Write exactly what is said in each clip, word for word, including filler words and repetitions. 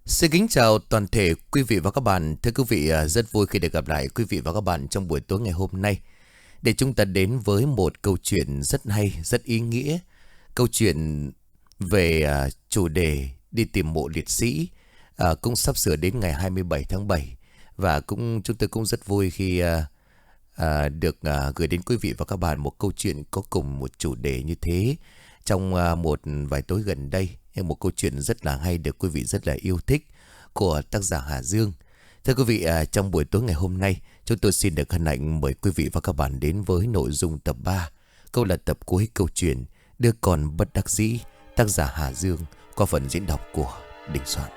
Xin kính chào toàn thể quý vị và các bạn. Thưa quý vị, à, rất vui khi được gặp lại quý vị và các bạn trong buổi tối ngày hôm nay, để chúng ta đến với một câu chuyện rất hay, rất ý nghĩa. Câu chuyện về à, chủ đề đi tìm mộ liệt sĩ, à, cũng sắp sửa đến ngày hai mươi bảy tháng bảy. Và cũng chúng tôi cũng rất vui khi à, à, được à, gửi đến quý vị và các bạn một câu chuyện có cùng một chủ đề như thế trong à, một vài tối gần đây. Một câu chuyện rất là hay, được quý vị rất là yêu thích, của tác giả Hà Dương. Thưa quý vị, à, trong buổi tối ngày hôm nay, chúng tôi xin được hân hạnh mời quý vị và các bạn đến với nội dung tập ba, câu là tập cuối câu chuyện Đứa Con Bất Đắc Dĩ, tác giả Hà Dương, qua phần diễn đọc của Đình Soạn.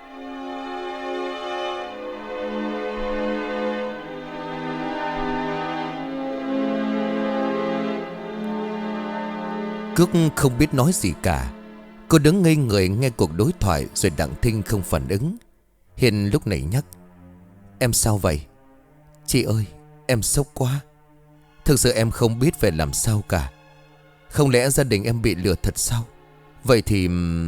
Cước không biết nói gì cả. Cô đứng ngây người nghe cuộc đối thoại, rồi Đặng Thinh không phản ứng. Hiền lúc này nhắc: "Em sao vậy?" "Chị ơi, em sốc quá. Thực sự em không biết phải làm sao cả. Không lẽ gia đình em bị lừa thật sao? Vậy thì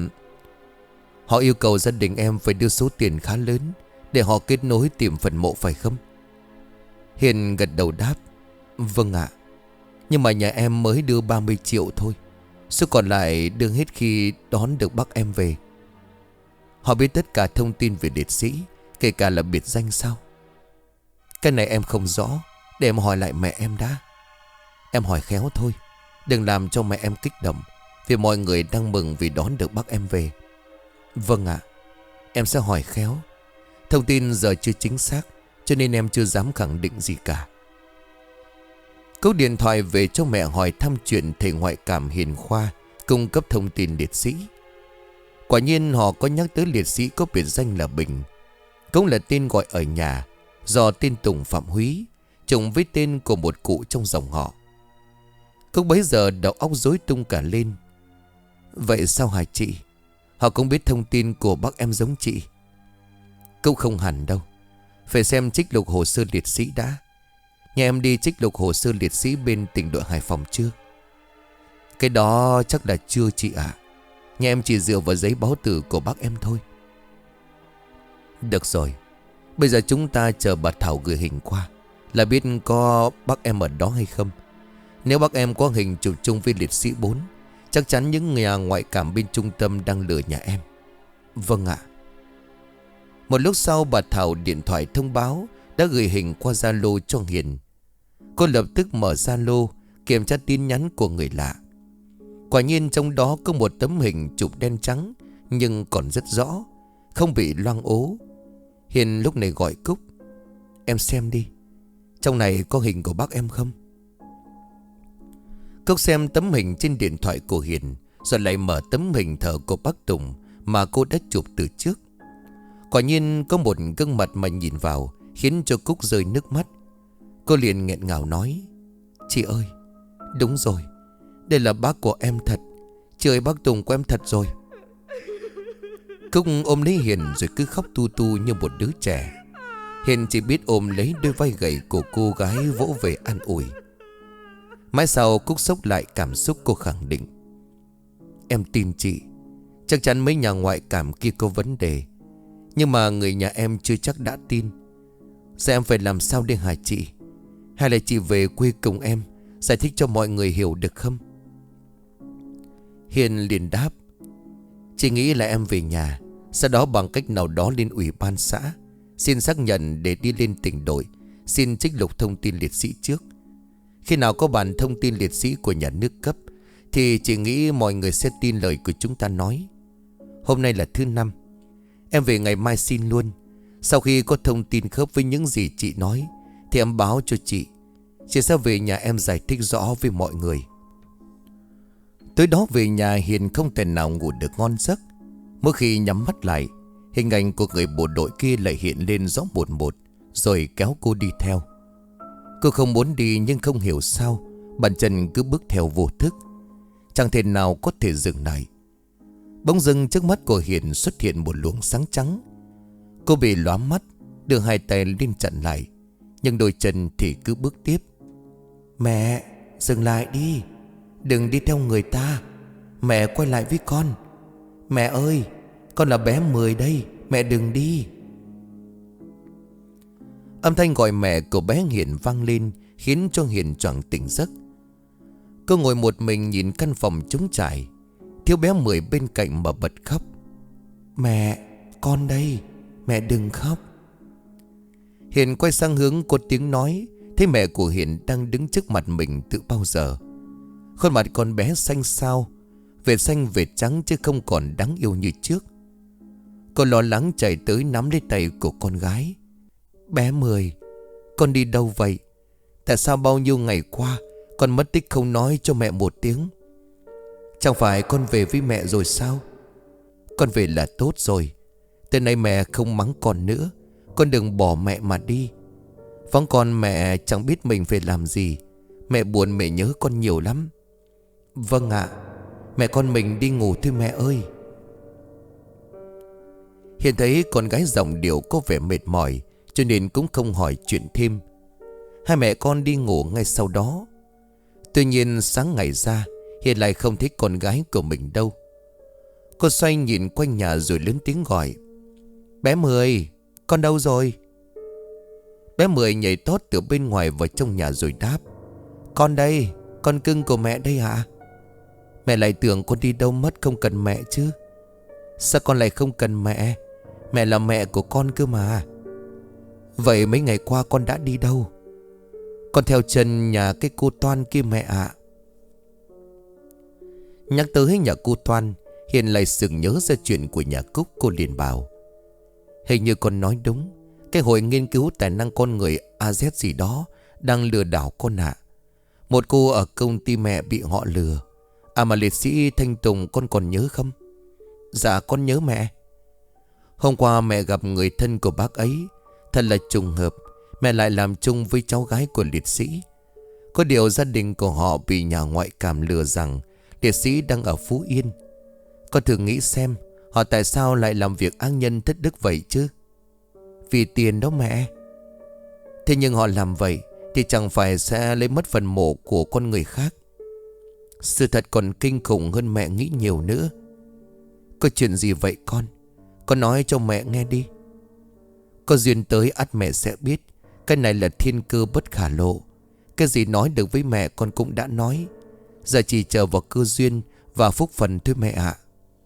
họ yêu cầu gia đình em phải đưa số tiền khá lớn để họ kết nối tìm phần mộ phải không?" Hiền gật đầu đáp: "Vâng ạ. Nhưng mà nhà em mới đưa ba mươi triệu thôi. Số còn lại đưa hết khi đón được bác em về." "Họ biết tất cả thông tin về liệt sĩ, kể cả là biệt danh sao?" "Cái này em không rõ, để em hỏi lại mẹ em đã." "Em hỏi khéo thôi, đừng làm cho mẹ em kích động, vì mọi người đang mừng vì đón được bác em về." "Vâng ạ, em sẽ hỏi khéo. Thông tin giờ chưa chính xác, cho nên em chưa dám khẳng định gì cả." Câu điện thoại về cho mẹ hỏi thăm chuyện thầy ngoại cảm Hiền Khoa cung cấp thông tin liệt sĩ. Quả nhiên họ có nhắc tới liệt sĩ có biệt danh là Bình, cũng là tên gọi ở nhà, do tên Tùng Phạm Húy trùng với tên của một cụ trong dòng họ. Cúc bấy giờ đầu óc rối tung cả lên. "Vậy sao hả chị? Họ cũng biết thông tin của bác em giống chị?" "Cúc không hẳn đâu. Phải xem trích lục hồ sơ liệt sĩ đã. Nhà em đi trích lục hồ sơ liệt sĩ bên tỉnh đội Hải Phòng chưa?" "Cái đó chắc là chưa chị ạ. Nhà em chỉ dựa vào giấy báo tử của bác em thôi." "Được rồi. Bây giờ chúng ta chờ bà Thảo gửi hình qua là biết có bác em ở đó hay không. Nếu bác em có hình chụp chung với liệt sĩ bốn, chắc chắn những nhà ngoại cảm bên trung tâm đang lừa nhà em." "Vâng ạ." Một lúc sau bà Thảo điện thoại thông báo đã gửi hình qua Zalo cho Hiền. Cô lập tức mở Zalo kiểm tra tin nhắn của người lạ. Quả nhiên trong đó có một tấm hình chụp đen trắng, nhưng còn rất rõ, không bị loang ố. Hiền lúc này gọi Cúc: "Em xem đi, trong này có hình của bác em không?" Cúc xem tấm hình trên điện thoại của Hiền, rồi lại mở tấm hình thờ của bác Tùng mà cô đã chụp từ trước. Quả nhiên có một gương mặt mà nhìn vào khiến cho Cúc rơi nước mắt. Cô liền nghẹn ngào nói: "Chị ơi, đúng rồi, đây là bác của em thật. Chị ơi, bác Tùng của em thật rồi." Cúc ôm lấy Hiền rồi cứ khóc tu tu như một đứa trẻ. Hiền chỉ biết ôm lấy đôi vai gầy của cô gái vỗ về an ủi. Mãi sau Cúc sốc lại cảm xúc, cô khẳng định: "Em tin chị. Chắc chắn mấy nhà ngoại cảm kia có vấn đề, nhưng mà người nhà em chưa chắc đã tin. Giờ em phải làm sao đây hả chị? Hay là chị về quê cùng em giải thích cho mọi người hiểu được không?" Hiền liền đáp: "Chị nghĩ là em về nhà, sau đó bằng cách nào đó lên ủy ban xã xin xác nhận để đi lên tỉnh đội xin trích lục thông tin liệt sĩ trước. Khi nào có bản thông tin liệt sĩ của nhà nước cấp thì chị nghĩ mọi người sẽ tin lời của chúng ta nói. Hôm nay là thứ năm, em về ngày mai xin luôn. Sau khi có thông tin khớp với những gì chị nói thì em báo cho chị. Chị sẽ về nhà em giải thích rõ với mọi người." Tối đó về nhà, Hiền không thể nào ngủ được ngon giấc. Mỗi khi nhắm mắt lại, hình ảnh của người bộ đội kia lại hiện lên rõ một một, rồi kéo cô đi theo. Cô không muốn đi nhưng không hiểu sao bàn chân cứ bước theo vô thức, chẳng thể nào có thể dừng lại. Bỗng dưng trước mắt của Hiền xuất hiện một luồng sáng trắng. Cô bị lóa mắt, đưa hai tay lên chặn lại, nhưng đôi chân thì cứ bước tiếp. "Mẹ, dừng lại đi, đừng đi theo người ta. Mẹ quay lại với con. Mẹ ơi, con là bé Mười đây, Mẹ đừng đi. Âm thanh gọi mẹ của bé Hiền vang lên, khiến cho Hiền choàng tỉnh giấc. Cô ngồi một mình nhìn căn phòng trống trải, thiếu bé Mười bên cạnh mà bật khóc. Mẹ, con đây, mẹ đừng khóc. Hiền quay sang hướng có tiếng nói, thấy mẹ của Hiền đang đứng trước mặt mình từ bao giờ. Khuôn mặt con bé xanh xao, vệt xanh vệt trắng chứ không còn đáng yêu như trước. Cô lo lắng chạy tới nắm lấy tay của con gái. Bé Mười, con đi đâu vậy? Tại sao bao nhiêu ngày qua con mất tích không nói cho mẹ một tiếng? Chẳng phải con về với mẹ rồi sao? Con về là tốt rồi. Từ nay mẹ không mắng con nữa. Con đừng bỏ mẹ mà đi. Vắng con mẹ chẳng biết mình phải làm gì. Mẹ buồn mẹ nhớ con nhiều lắm. Vâng ạ. Mẹ con mình đi ngủ thôi mẹ ơi. Hiện thấy con gái giọng điệu có vẻ mệt mỏi, cho nên cũng không hỏi chuyện thêm. Hai mẹ con đi ngủ ngay sau đó. Tuy nhiên sáng ngày ra, Hiền lại không thấy con gái của mình đâu. Cô xoay nhìn quanh nhà rồi lớn tiếng gọi. Bé Mười, con đâu rồi? Bé Mười nhảy tót từ bên ngoài vào trong nhà rồi đáp. Con đây, con cưng của mẹ đây ạ. Mẹ lại tưởng con đi đâu mất không cần mẹ chứ. Sao con lại không cần mẹ? Mẹ là mẹ của con cơ mà. Vậy mấy ngày qua con đã đi đâu? Con theo chân nhà cái cô Toan kia mẹ ạ. Nhắc tới nhà cô Toan, Hiền lại sực nhớ ra chuyện của nhà Cúc. Cô liền bảo. Hình như con nói đúng. Cái hội nghiên cứu tài năng con người a zét gì đó đang lừa đảo con ạ. Một cô ở công ty mẹ bị họ lừa. À mà liệt sĩ Thanh Tùng con còn nhớ không? Dạ con nhớ mẹ. Hôm qua mẹ gặp người thân của bác ấy. Thật là trùng hợp, mẹ lại làm chung với cháu gái của liệt sĩ. Có điều gia đình của họ bị nhà ngoại cảm lừa rằng liệt sĩ đang ở Phú Yên. Con thử nghĩ xem, họ tại sao lại làm việc ác nhân thất đức vậy chứ? Vì tiền đó mẹ. Thế nhưng họ làm vậy thì chẳng phải sẽ lấy mất phần mộ của con người khác. Sự thật còn kinh khủng hơn mẹ nghĩ nhiều nữa. Có chuyện gì vậy con? Con nói cho mẹ nghe đi. Có duyên tới ắt mẹ sẽ biết. Cái này là thiên cơ bất khả lộ. Cái gì nói được với mẹ con cũng đã nói. Giờ chỉ chờ vào cơ duyên và phúc phần thôi mẹ ạ.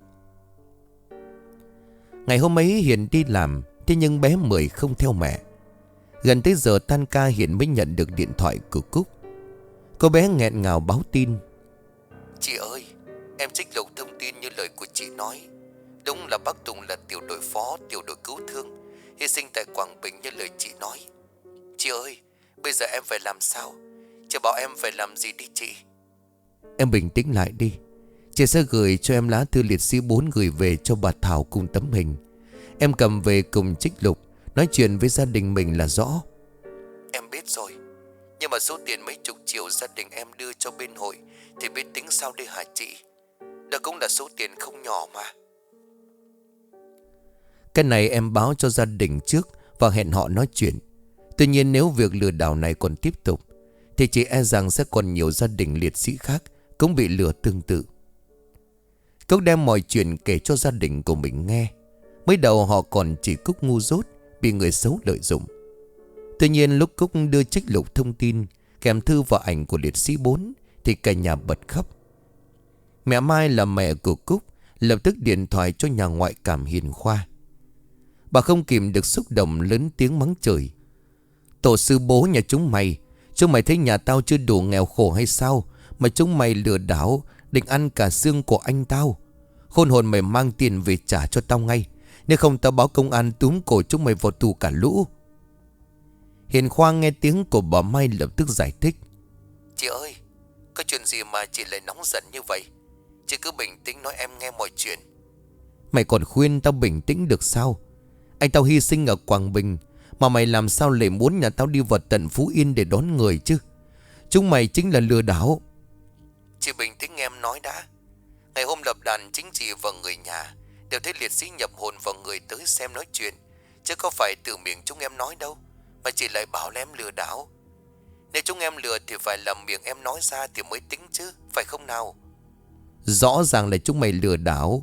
Ngày hôm ấy Hiền đi làm, thế nhưng bé Mười không theo mẹ. Gần tới giờ tan ca Hiền mới nhận được điện thoại của Cúc. Cô bé nghẹn ngào báo tin. Chị ơi, em trích lục thông tin như lời của chị nói. Đúng là bác Tùng là tiểu đội phó, tiểu đội cứu thương, hy sinh tại Quảng Bình như lời chị nói. Chị ơi, bây giờ em phải làm sao? Chị bảo em phải làm gì đi chị? Em bình tĩnh lại đi. Chị sẽ gửi cho em lá thư liệt sĩ bốn gửi về cho bà Thảo cùng tấm hình. Em cầm về cùng trích lục, nói chuyện với gia đình mình là rõ. Em biết rồi. Nhưng mà số tiền mấy chục triệu gia đình em đưa cho bên hội thì biết tính sao đây hả chị? Đó cũng là số tiền không nhỏ mà. Cái này em báo cho gia đình trước và hẹn họ nói chuyện. Tuy nhiên nếu việc lừa đảo này còn tiếp tục thì chị e rằng sẽ còn nhiều gia đình liệt sĩ khác cũng bị lừa tương tự. Cúc đem mọi chuyện kể cho gia đình của mình nghe. Mới đầu họ còn chỉ Cúc ngu dốt, bị người xấu lợi dụng. Tuy nhiên lúc Cúc đưa trích lục thông tin kèm thư và ảnh của liệt sĩ bốn thì cả nhà bật khóc. Mẹ Mai là mẹ của Cúc lập tức điện thoại cho nhà ngoại cảm Hiền Khoa. Bà không kìm được xúc động lớn tiếng mắng chửi. Tổ sư bố nhà chúng mày, chúng mày thấy nhà tao chưa đủ nghèo khổ hay sao mà chúng mày lừa đảo, định ăn cả xương của anh tao. Khôn hồn mày mang tiền về trả cho tao ngay, nếu không tao báo công an túm cổ chúng mày vào tù cả lũ. Hiền Khoa nghe tiếng của bà Mai lập tức giải thích. Chị ơi, có chuyện gì mà chị lại nóng giận như vậy? Chị cứ bình tĩnh nói em nghe mọi chuyện. Mày còn khuyên tao bình tĩnh được sao? Anh tao hy sinh ở Quảng Bình, mà mày làm sao lại muốn nhà tao đi vào tận Phú Yên để đón người chứ? Chúng mày chính là lừa đảo. Chị bình tĩnh em nói đã. Ngày hôm lập đàn chính trị và người nhà đều thấy liệt sĩ nhập hồn vào người tới xem nói chuyện, chứ có phải từ miệng chúng em nói đâu mà chị lại bảo là em lừa đảo. Nếu chúng em lừa thì phải là miệng em nói ra thì mới tính chứ, phải không nào? Rõ ràng là chúng mày lừa đảo.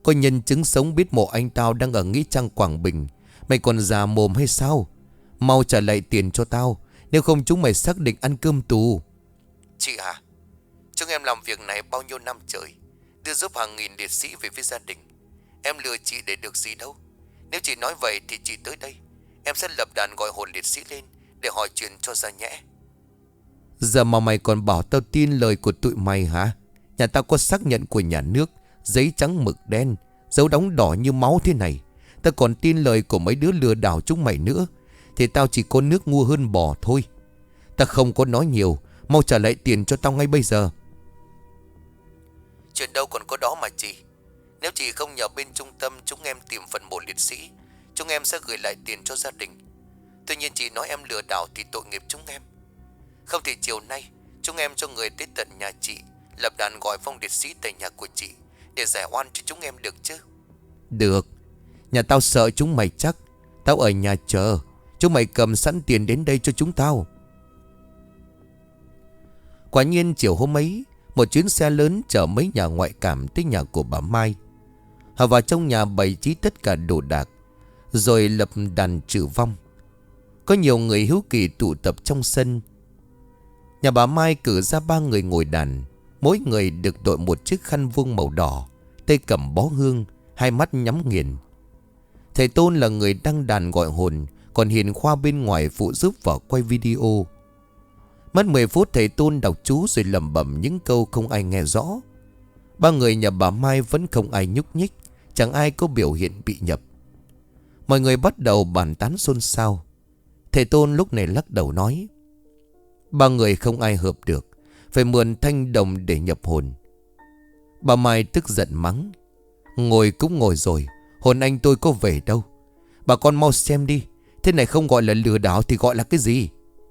Có nhân chứng sống biết mộ anh tao đang ở Nghĩa Trang Quảng Bình. Mày còn già mồm hay sao? Mau trả lại tiền cho tao, nếu không chúng mày xác định ăn cơm tù. Chị hả? Chúng em làm việc này bao nhiêu năm trời, đưa giúp hàng nghìn liệt sĩ về với gia đình. Em lừa chị để được gì đâu. Nếu chị nói vậy thì chị tới đây, em sẽ lập đàn gọi hồn liệt sĩ lên để hỏi chuyện cho ra nhẽ. Giờ mà mày còn bảo tao tin lời của tụi mày hả? Nhà tao có xác nhận của nhà nước, giấy trắng mực đen, dấu đóng đỏ như máu thế này. Tao còn tin lời của mấy đứa lừa đảo chúng mày nữa, thì tao chỉ có nước ngu hơn bò thôi. Tao không có nói nhiều, mau trả lại tiền cho tao ngay bây giờ. Chuyện đâu còn có đó mà chị. Nếu chị không nhờ bên trung tâm chúng em tìm phần mộ liệt sĩ, chúng em sẽ gửi lại tiền cho gia đình. Tuy nhiên chị nói em lừa đảo thì tội nghiệp chúng em. Không thì chiều nay chúng em cho người tới tận nhà chị, lập đàn gọi vong liệt sĩ tại nhà của chị để giải oan cho chúng em được chứ? Được. Nhà tao sợ chúng mày chắc. Tao ở nhà chờ, chúng mày cầm sẵn tiền đến đây cho chúng tao. Quả nhiên chiều hôm ấy, một chuyến xe lớn chở mấy nhà ngoại cảm tới nhà của bà Mai. Họ vào trong nhà bày trí tất cả đồ đạc, rồi lập đàn trừ vong. Có nhiều người hiếu kỳ tụ tập trong sân. Nhà bà Mai cử ra ba người ngồi đàn, mỗi người được đội một chiếc khăn vuông màu đỏ, tay cầm bó hương, hai mắt nhắm nghiền. Thầy Tôn là người đăng đàn gọi hồn, còn Hiền Khoa bên ngoài phụ giúp vào quay video. Mất mười phút thầy Tôn đọc chú rồi lẩm bẩm những câu không ai nghe rõ. Ba người nhà bà Mai vẫn không ai nhúc nhích, chẳng ai có biểu hiện bị nhập. Mọi người bắt đầu bàn tán xôn xao. Thầy Tôn lúc này lắc đầu nói: ba người không ai hợp được, phải mượn thanh đồng để nhập hồn. Bà Mai tức giận mắng: ngồi cũng ngồi rồi, hồn anh tôi có về đâu. Bà con mau xem đi, thế này không gọi là lừa đảo thì gọi là cái gì?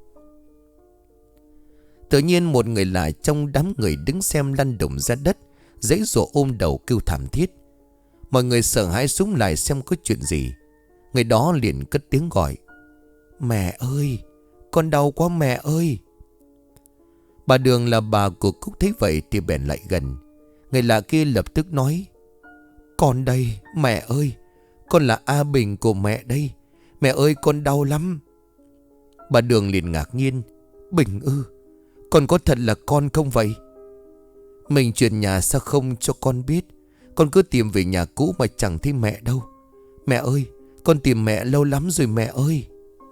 Tự nhiên một người lạ trong đám người đứng xem lăn đùng ra đất, giãy giụa ôm đầu kêu thảm thiết. Mọi người sợ hãi súng lại xem có chuyện gì. Người đó liền cất tiếng gọi: mẹ ơi, con đau quá mẹ ơi. Bà Đường là bà của Cúc thấy vậy thì bèn lại gần. Người lạ kia lập tức nói: con đây mẹ ơi, con là A Bình của mẹ đây. Mẹ ơi con đau lắm. Bà Đường liền ngạc nhiên: Bình ư? Con có thật là con không vậy? Mình chuyển nhà sao không cho con biết? Con cứ tìm về nhà cũ mà chẳng thấy mẹ đâu. Mẹ ơi, con tìm mẹ lâu lắm rồi mẹ ơi.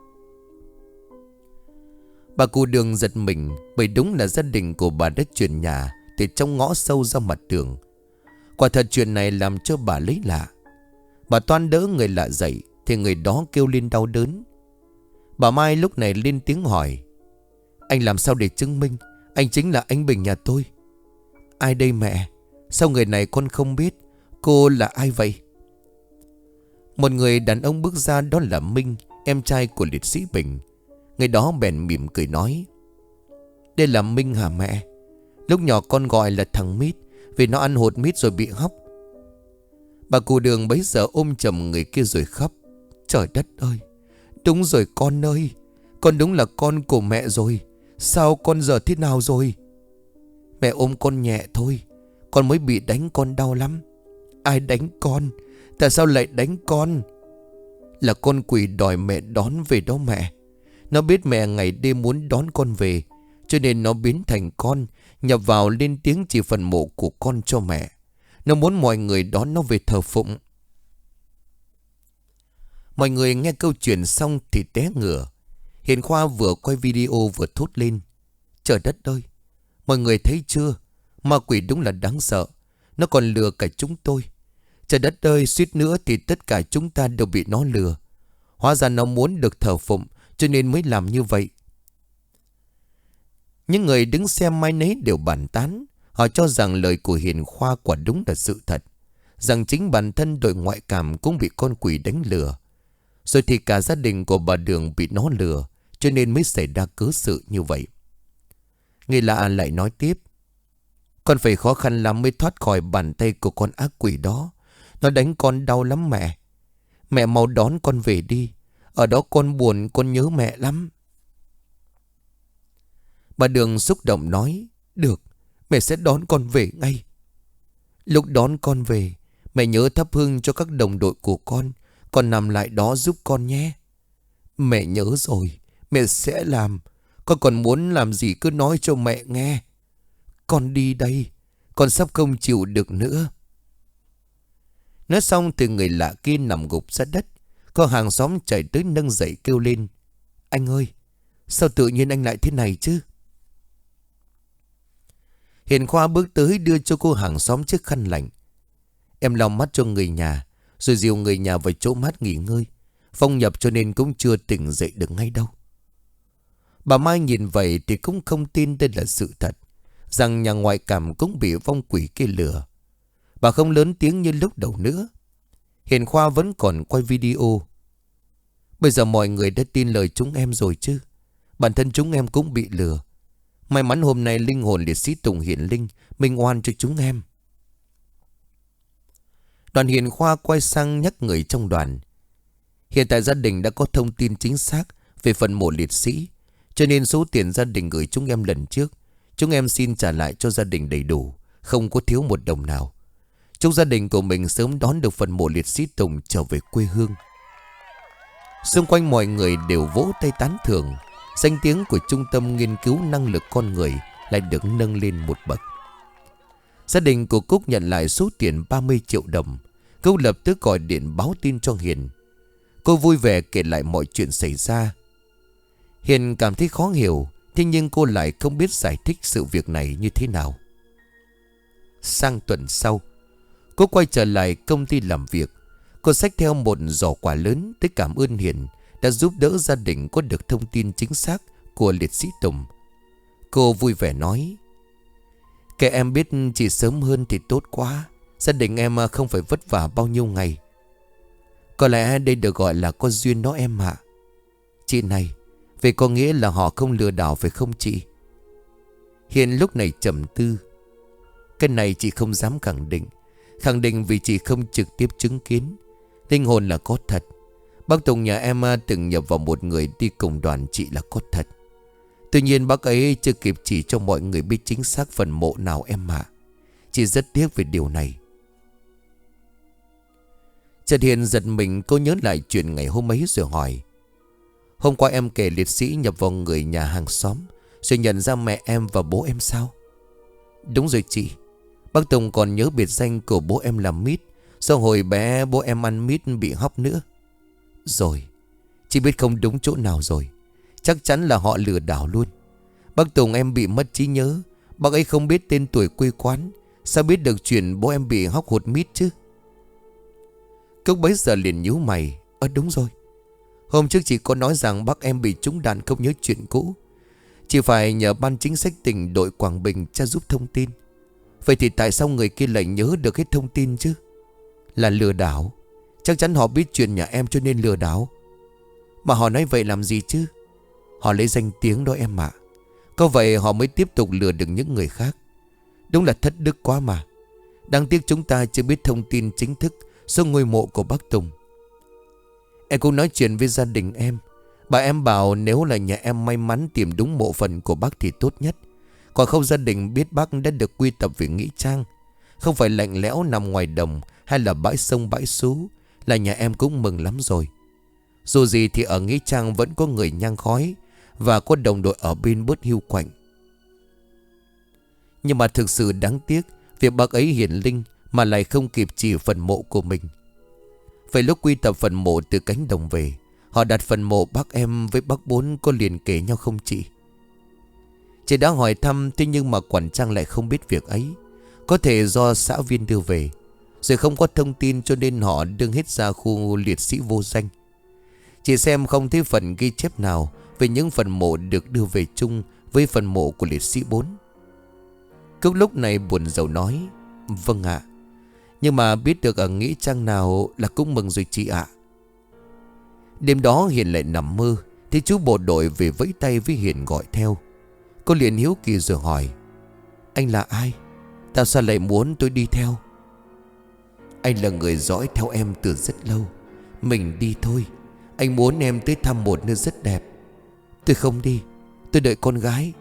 Bà cụ Đường giật mình, bởi đúng là gia đình của bà đã chuyển nhà từ trong ngõ sâu ra mặt đường. Quả thật chuyện này làm cho bà lấy lạ. Bà toan đỡ người lạ dậy thì người đó kêu lên đau đớn. Bà Mai lúc này lên tiếng hỏi: anh làm sao để chứng minh anh chính là anh Bình nhà tôi? Ai đây mẹ? Sao người này con không biết? Cô là ai vậy? Một người đàn ông bước ra, đó là Minh, em trai của liệt sĩ Bình. Người đó bèn mỉm cười nói: đây là Minh hả mẹ? Lúc nhỏ con gọi là thằng Mít, vì nó ăn hột mít rồi bị hóc. Bà cụ Đường bấy giờ ôm chầm người kia rồi khóc: trời đất ơi, đúng rồi con ơi, con đúng là con của mẹ rồi. Sao con giờ thế nào rồi? Mẹ ôm con nhẹ thôi, con mới bị đánh, con đau lắm. Ai đánh con? Tại sao lại đánh con? Là con quỷ đòi mẹ đón về đó mẹ. Nó biết mẹ ngày đêm muốn đón con về, cho nên nó biến thành con, nhập vào lên tiếng chỉ phần mộ của con cho mẹ. Nó muốn mọi người đón nó về thờ phụng. Mọi người nghe câu chuyện xong thì té ngửa. Hiền Khoa vừa quay video vừa thốt lên: trời đất ơi, mọi người thấy chưa? Ma quỷ đúng là đáng sợ. Nó còn lừa cả chúng tôi. Trời đất ơi, suýt nữa thì tất cả chúng ta đều bị nó lừa. Hóa ra nó muốn được thờ phụng, cho nên mới làm như vậy. Những người đứng xem mai nấy đều bàn tán. Họ cho rằng lời của Hiền Khoa quả đúng là sự thật, rằng chính bản thân đội ngoại cảm cũng bị con quỷ đánh lừa. Rồi thì cả gia đình của bà Đường bị nó lừa, cho nên mới xảy ra cớ sự như vậy. Người lạ lại nói tiếp: con phải khó khăn lắm mới thoát khỏi bàn tay của con ác quỷ đó. Nó đánh con đau lắm mẹ. Mẹ mau đón con về đi. Ở đó con buồn, con nhớ mẹ lắm. Bà Đường xúc động nói: được, mẹ sẽ đón con về ngay. Lúc đón con về, mẹ Mẹ nhớ thắp hương cho các đồng đội của con. Con nằm lại đó giúp con nhé. Mẹ nhớ rồi. Mẹ sẽ làm. Con còn muốn làm gì cứ nói cho mẹ nghe. Con đi đây. Con sắp không chịu được nữa. Nói xong thì người lạ kia nằm gục ra đất. Có hàng xóm chạy tới nâng dậy kêu lên. Anh ơi, sao tự nhiên anh lại thế này chứ? Hiền Khoa bước tới đưa cho cô hàng xóm chiếc khăn lạnh. Em lau mắt cho người nhà, rồi dìu người nhà vào chỗ mát nghỉ ngơi. Phong nhập cho nên cũng chưa tỉnh dậy được ngay đâu. Bà Mai nhìn vậy thì cũng không tin đây là sự thật, rằng nhà ngoại cảm cũng bị vong quỷ kia lừa. Bà không lớn tiếng như lúc đầu nữa. Hiền Khoa vẫn còn quay video. Bây giờ mọi người đã tin lời chúng em rồi chứ. Bản thân chúng em cũng bị lừa. May mắn hôm nay linh hồn liệt sĩ Tùng hiển linh, minh oan cho chúng em. Đoàn Hiền Khoa quay sang nhắc người trong đoàn. Hiện tại gia đình đã có thông tin chính xác về phần mộ liệt sĩ, cho nên số tiền gia đình gửi chúng em lần trước, chúng em xin trả lại cho gia đình đầy đủ, không có thiếu một đồng nào. Chúc gia đình của mình sớm đón được phần mộ liệt sĩ Tùng trở về quê hương. Xung quanh mọi người đều vỗ tay tán thưởng. Danh tiếng của Trung tâm Nghiên cứu Năng lực Con Người lại được nâng lên một bậc. Gia đình của Cúc nhận lại số tiền ba mươi triệu đồng. Cô lập tức gọi điện báo tin cho Hiền. Cô vui vẻ kể lại mọi chuyện xảy ra. Hiền cảm thấy khó hiểu, thế nhưng cô lại không biết giải thích sự việc này như thế nào. Sang tuần sau, cô quay trở lại công ty làm việc. Cô xách theo một giỏ quà lớn tới cảm ơn Hiền đã giúp đỡ gia đình có được thông tin chính xác của liệt sĩ Tùng. Cô vui vẻ nói: Kể em biết chị sớm hơn thì tốt quá. Gia đình em không phải vất vả bao nhiêu ngày. Có lẽ đây được gọi là có duyên đó em ạ. Chị này, vậy có nghĩa là họ không lừa đảo phải không chị? Hiền lúc này trầm tư. Cái này chị không dám khẳng định. Khẳng định vì chị không trực tiếp chứng kiến. Linh hồn là có thật. Bác Tùng nhà em từng nhập vào một người đi cùng đoàn chị là có thật. Tuy nhiên bác ấy chưa kịp chỉ cho mọi người biết chính xác phần mộ nào em ạ. Chị rất tiếc về điều này. Trần Hiền giật mình, cô nhớ lại chuyện ngày hôm ấy rồi hỏi: Hôm qua em kể liệt sĩ nhập vào người nhà hàng xóm, rồi nhận ra mẹ em và bố em sao? Đúng rồi chị. Bác Tùng còn nhớ biệt danh của bố em là Mít, do hồi bé bố em ăn mít bị hóc nữa. Rồi, chị biết không đúng chỗ nào rồi. Chắc chắn là họ lừa đảo luôn. Bác Tùng em bị mất trí nhớ. Bác ấy không biết tên tuổi quê quán, sao biết được chuyện bố em bị hóc hột mít chứ? Cúc bấy giờ liền nhíu mày. Ờ đúng rồi, hôm trước chị có nói rằng bác em bị trúng đạn không nhớ chuyện cũ. Chị phải nhờ ban chính sách tỉnh đội Quảng Bình tra giúp thông tin. Vậy thì tại sao người kia lại nhớ được hết thông tin chứ? Là lừa đảo. Chắc chắn họ biết chuyện nhà em cho nên lừa đảo. Mà họ nói vậy làm gì chứ? Họ lấy danh tiếng đó em ạ. Có vậy họ mới tiếp tục lừa được những người khác. Đúng là thất đức quá mà. Đáng tiếc chúng ta chưa biết thông tin chính thức số ngôi mộ của bác Tùng. Em cũng nói chuyện với gia đình em. Bà em bảo nếu là nhà em may mắn tìm đúng mộ phần của bác thì tốt nhất. Còn không gia đình biết bác đã được quy tập về nghĩa trang, không phải lạnh lẽo nằm ngoài đồng hay là bãi sông bãi xú, là nhà em cũng mừng lắm rồi. Dù gì thì ở nghĩa trang vẫn có người nhang khói và có đồng đội ở bên bớt hiu quạnh. Nhưng mà thực sự đáng tiếc, việc bác ấy hiển linh mà lại không kịp chỉ phần mộ của mình. Vậy lúc quy tập phần mộ từ cánh đồng về, họ đặt phần mộ bác em với bác Bốn có liền kề nhau không chị? Chị đã hỏi thăm, thế nhưng mà quản trang lại không biết việc ấy. Có thể do xã viên đưa về, rồi không có thông tin cho nên họ đưa hết ra khu liệt sĩ vô danh. Chị xem không thấy phần ghi chép nào về những phần mộ được đưa về chung với phần mộ của liệt sĩ Bốn. Cúc lúc này buồn rầu nói: Vâng ạ, nhưng mà biết được ở nghĩa trang nào là cũng mừng rồi chị ạ. Đêm đó Hiền lại nằm mơ, thì chú bộ đội về vẫy tay với Hiền gọi theo. Cô liền hiếu kỳ rồi hỏi: Anh là ai? Tại sao lại muốn tôi đi theo? Anh là người dõi theo em từ rất lâu. Mình đi thôi. Anh muốn em tới thăm một nơi rất đẹp. Tôi không đi, tôi đợi con gái.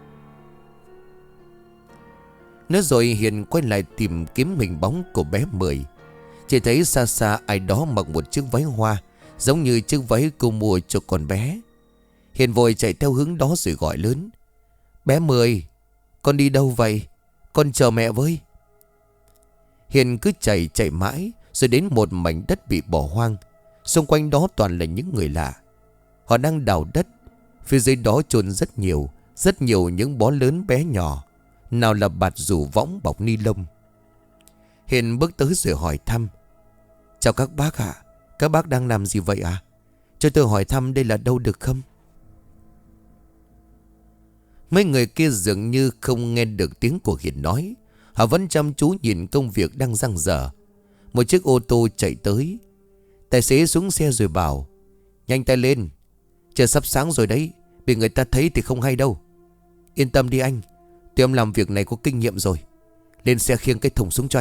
Nói rồi Hiền quay lại tìm kiếm hình bóng của bé Mười. Chỉ thấy xa xa ai đó mặc một chiếc váy hoa, giống như chiếc váy cô mua cho con bé. Hiền vội chạy theo hướng đó rồi gọi lớn: Bé Mười, con đi đâu vậy? Con chờ mẹ với. Hiền cứ chạy chạy mãi, rồi đến một mảnh đất bị bỏ hoang. Xung quanh đó toàn là những người lạ. Họ đang đào đất. Phía dưới đó chôn rất nhiều, rất nhiều những bó lớn bé nhỏ, nào là bạt rủ võng bọc ni lông. Hiền bước tới rồi hỏi thăm: Chào các bác ạ, các bác đang làm gì vậy ạ? Cho tôi hỏi thăm đây là đâu được không? Mấy người kia dường như không nghe được tiếng của Hiền nói. Họ vẫn chăm chú nhìn công việc đang dang dở. Một chiếc ô tô chạy tới. Tài xế xuống xe rồi bảo: Nhanh tay lên, trời sắp sáng rồi đấy, bị người ta thấy thì không hay đâu. Yên tâm đi anh, tụi em làm việc này có kinh nghiệm rồi. Lên xe khiêng cái thùng xuống cho anh.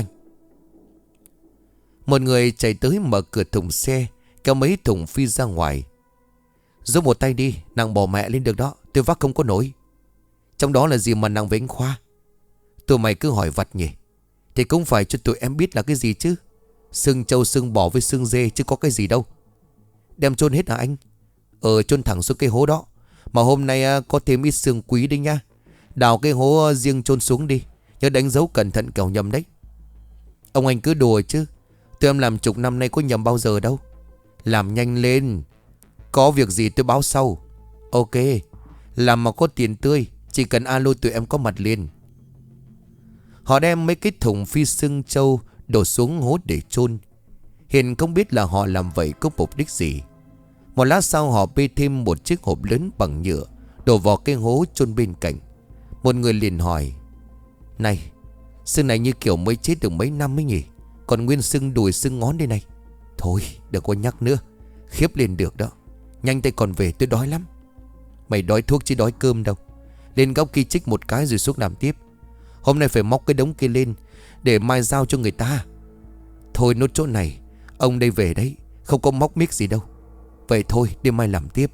Một người chạy tới mở cửa thùng xe, kéo mấy thùng phi ra ngoài. Giúp một tay đi, nặng bỏ mẹ lên được đó, tôi vác không có nổi. Trong đó là gì mà nặng với anh Khoa? Tụi mày cứ hỏi vặt nhỉ? Thì cũng phải cho tụi em biết là cái gì chứ. Xương trâu xương bò với xương dê chứ có cái gì đâu. Đem chôn hết hả anh? Ờ, chôn thẳng xuống cái hố đó. Mà hôm nay có thêm ít xương quý đấy nha. Đào cái hố riêng chôn xuống đi, nhớ đánh dấu cẩn thận kẻo nhầm đấy. Ông anh cứ đùa chứ, tụi em làm chục năm nay có nhầm bao giờ đâu. Làm nhanh lên, có việc gì tôi báo sau. Ok, làm mà có tiền tươi, chỉ cần alo tụi em có mặt liền. Họ đem mấy cái thùng phi xương trâu đổ xuống hố để chôn. Hiền không biết là họ làm vậy có mục đích gì. Một lát sau họ bê thêm một chiếc hộp lớn bằng nhựa đổ vào cái hố chôn bên cạnh. Một người liền hỏi: Này, xương này như kiểu mới chết được mấy năm ấy nhỉ? Còn nguyên xương đùi xương ngón đây này. Thôi đừng có nhắc nữa, khiếp lên được đó. Nhanh tay còn về, tôi đói lắm. Mày đói thuốc chứ đói cơm đâu. Lên góc kia chích một cái rồi xuống làm tiếp. Hôm nay phải móc cái đống kia lên để mai giao cho người ta. Thôi nốt chỗ này, ông đây về đấy, không có móc miếc gì đâu. Vậy thôi, đi mai làm tiếp.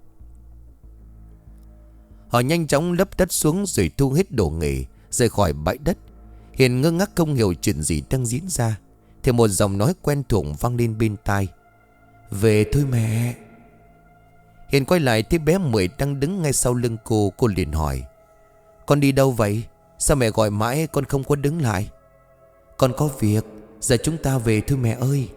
Họ nhanh chóng lấp đất xuống rồi thu hết đồ nghề rời khỏi bãi đất. Hiền ngơ ngác không hiểu chuyện gì đang diễn ra, thì một giọng nói quen thuộc vang lên bên tai: Về thôi mẹ. Hiền quay lại thấy bé Mười đang đứng ngay sau lưng cô. Cô liền hỏi: Con đi đâu vậy? Sao mẹ gọi mãi con không có đứng lại? Con có việc, giờ chúng ta về thôi mẹ ơi.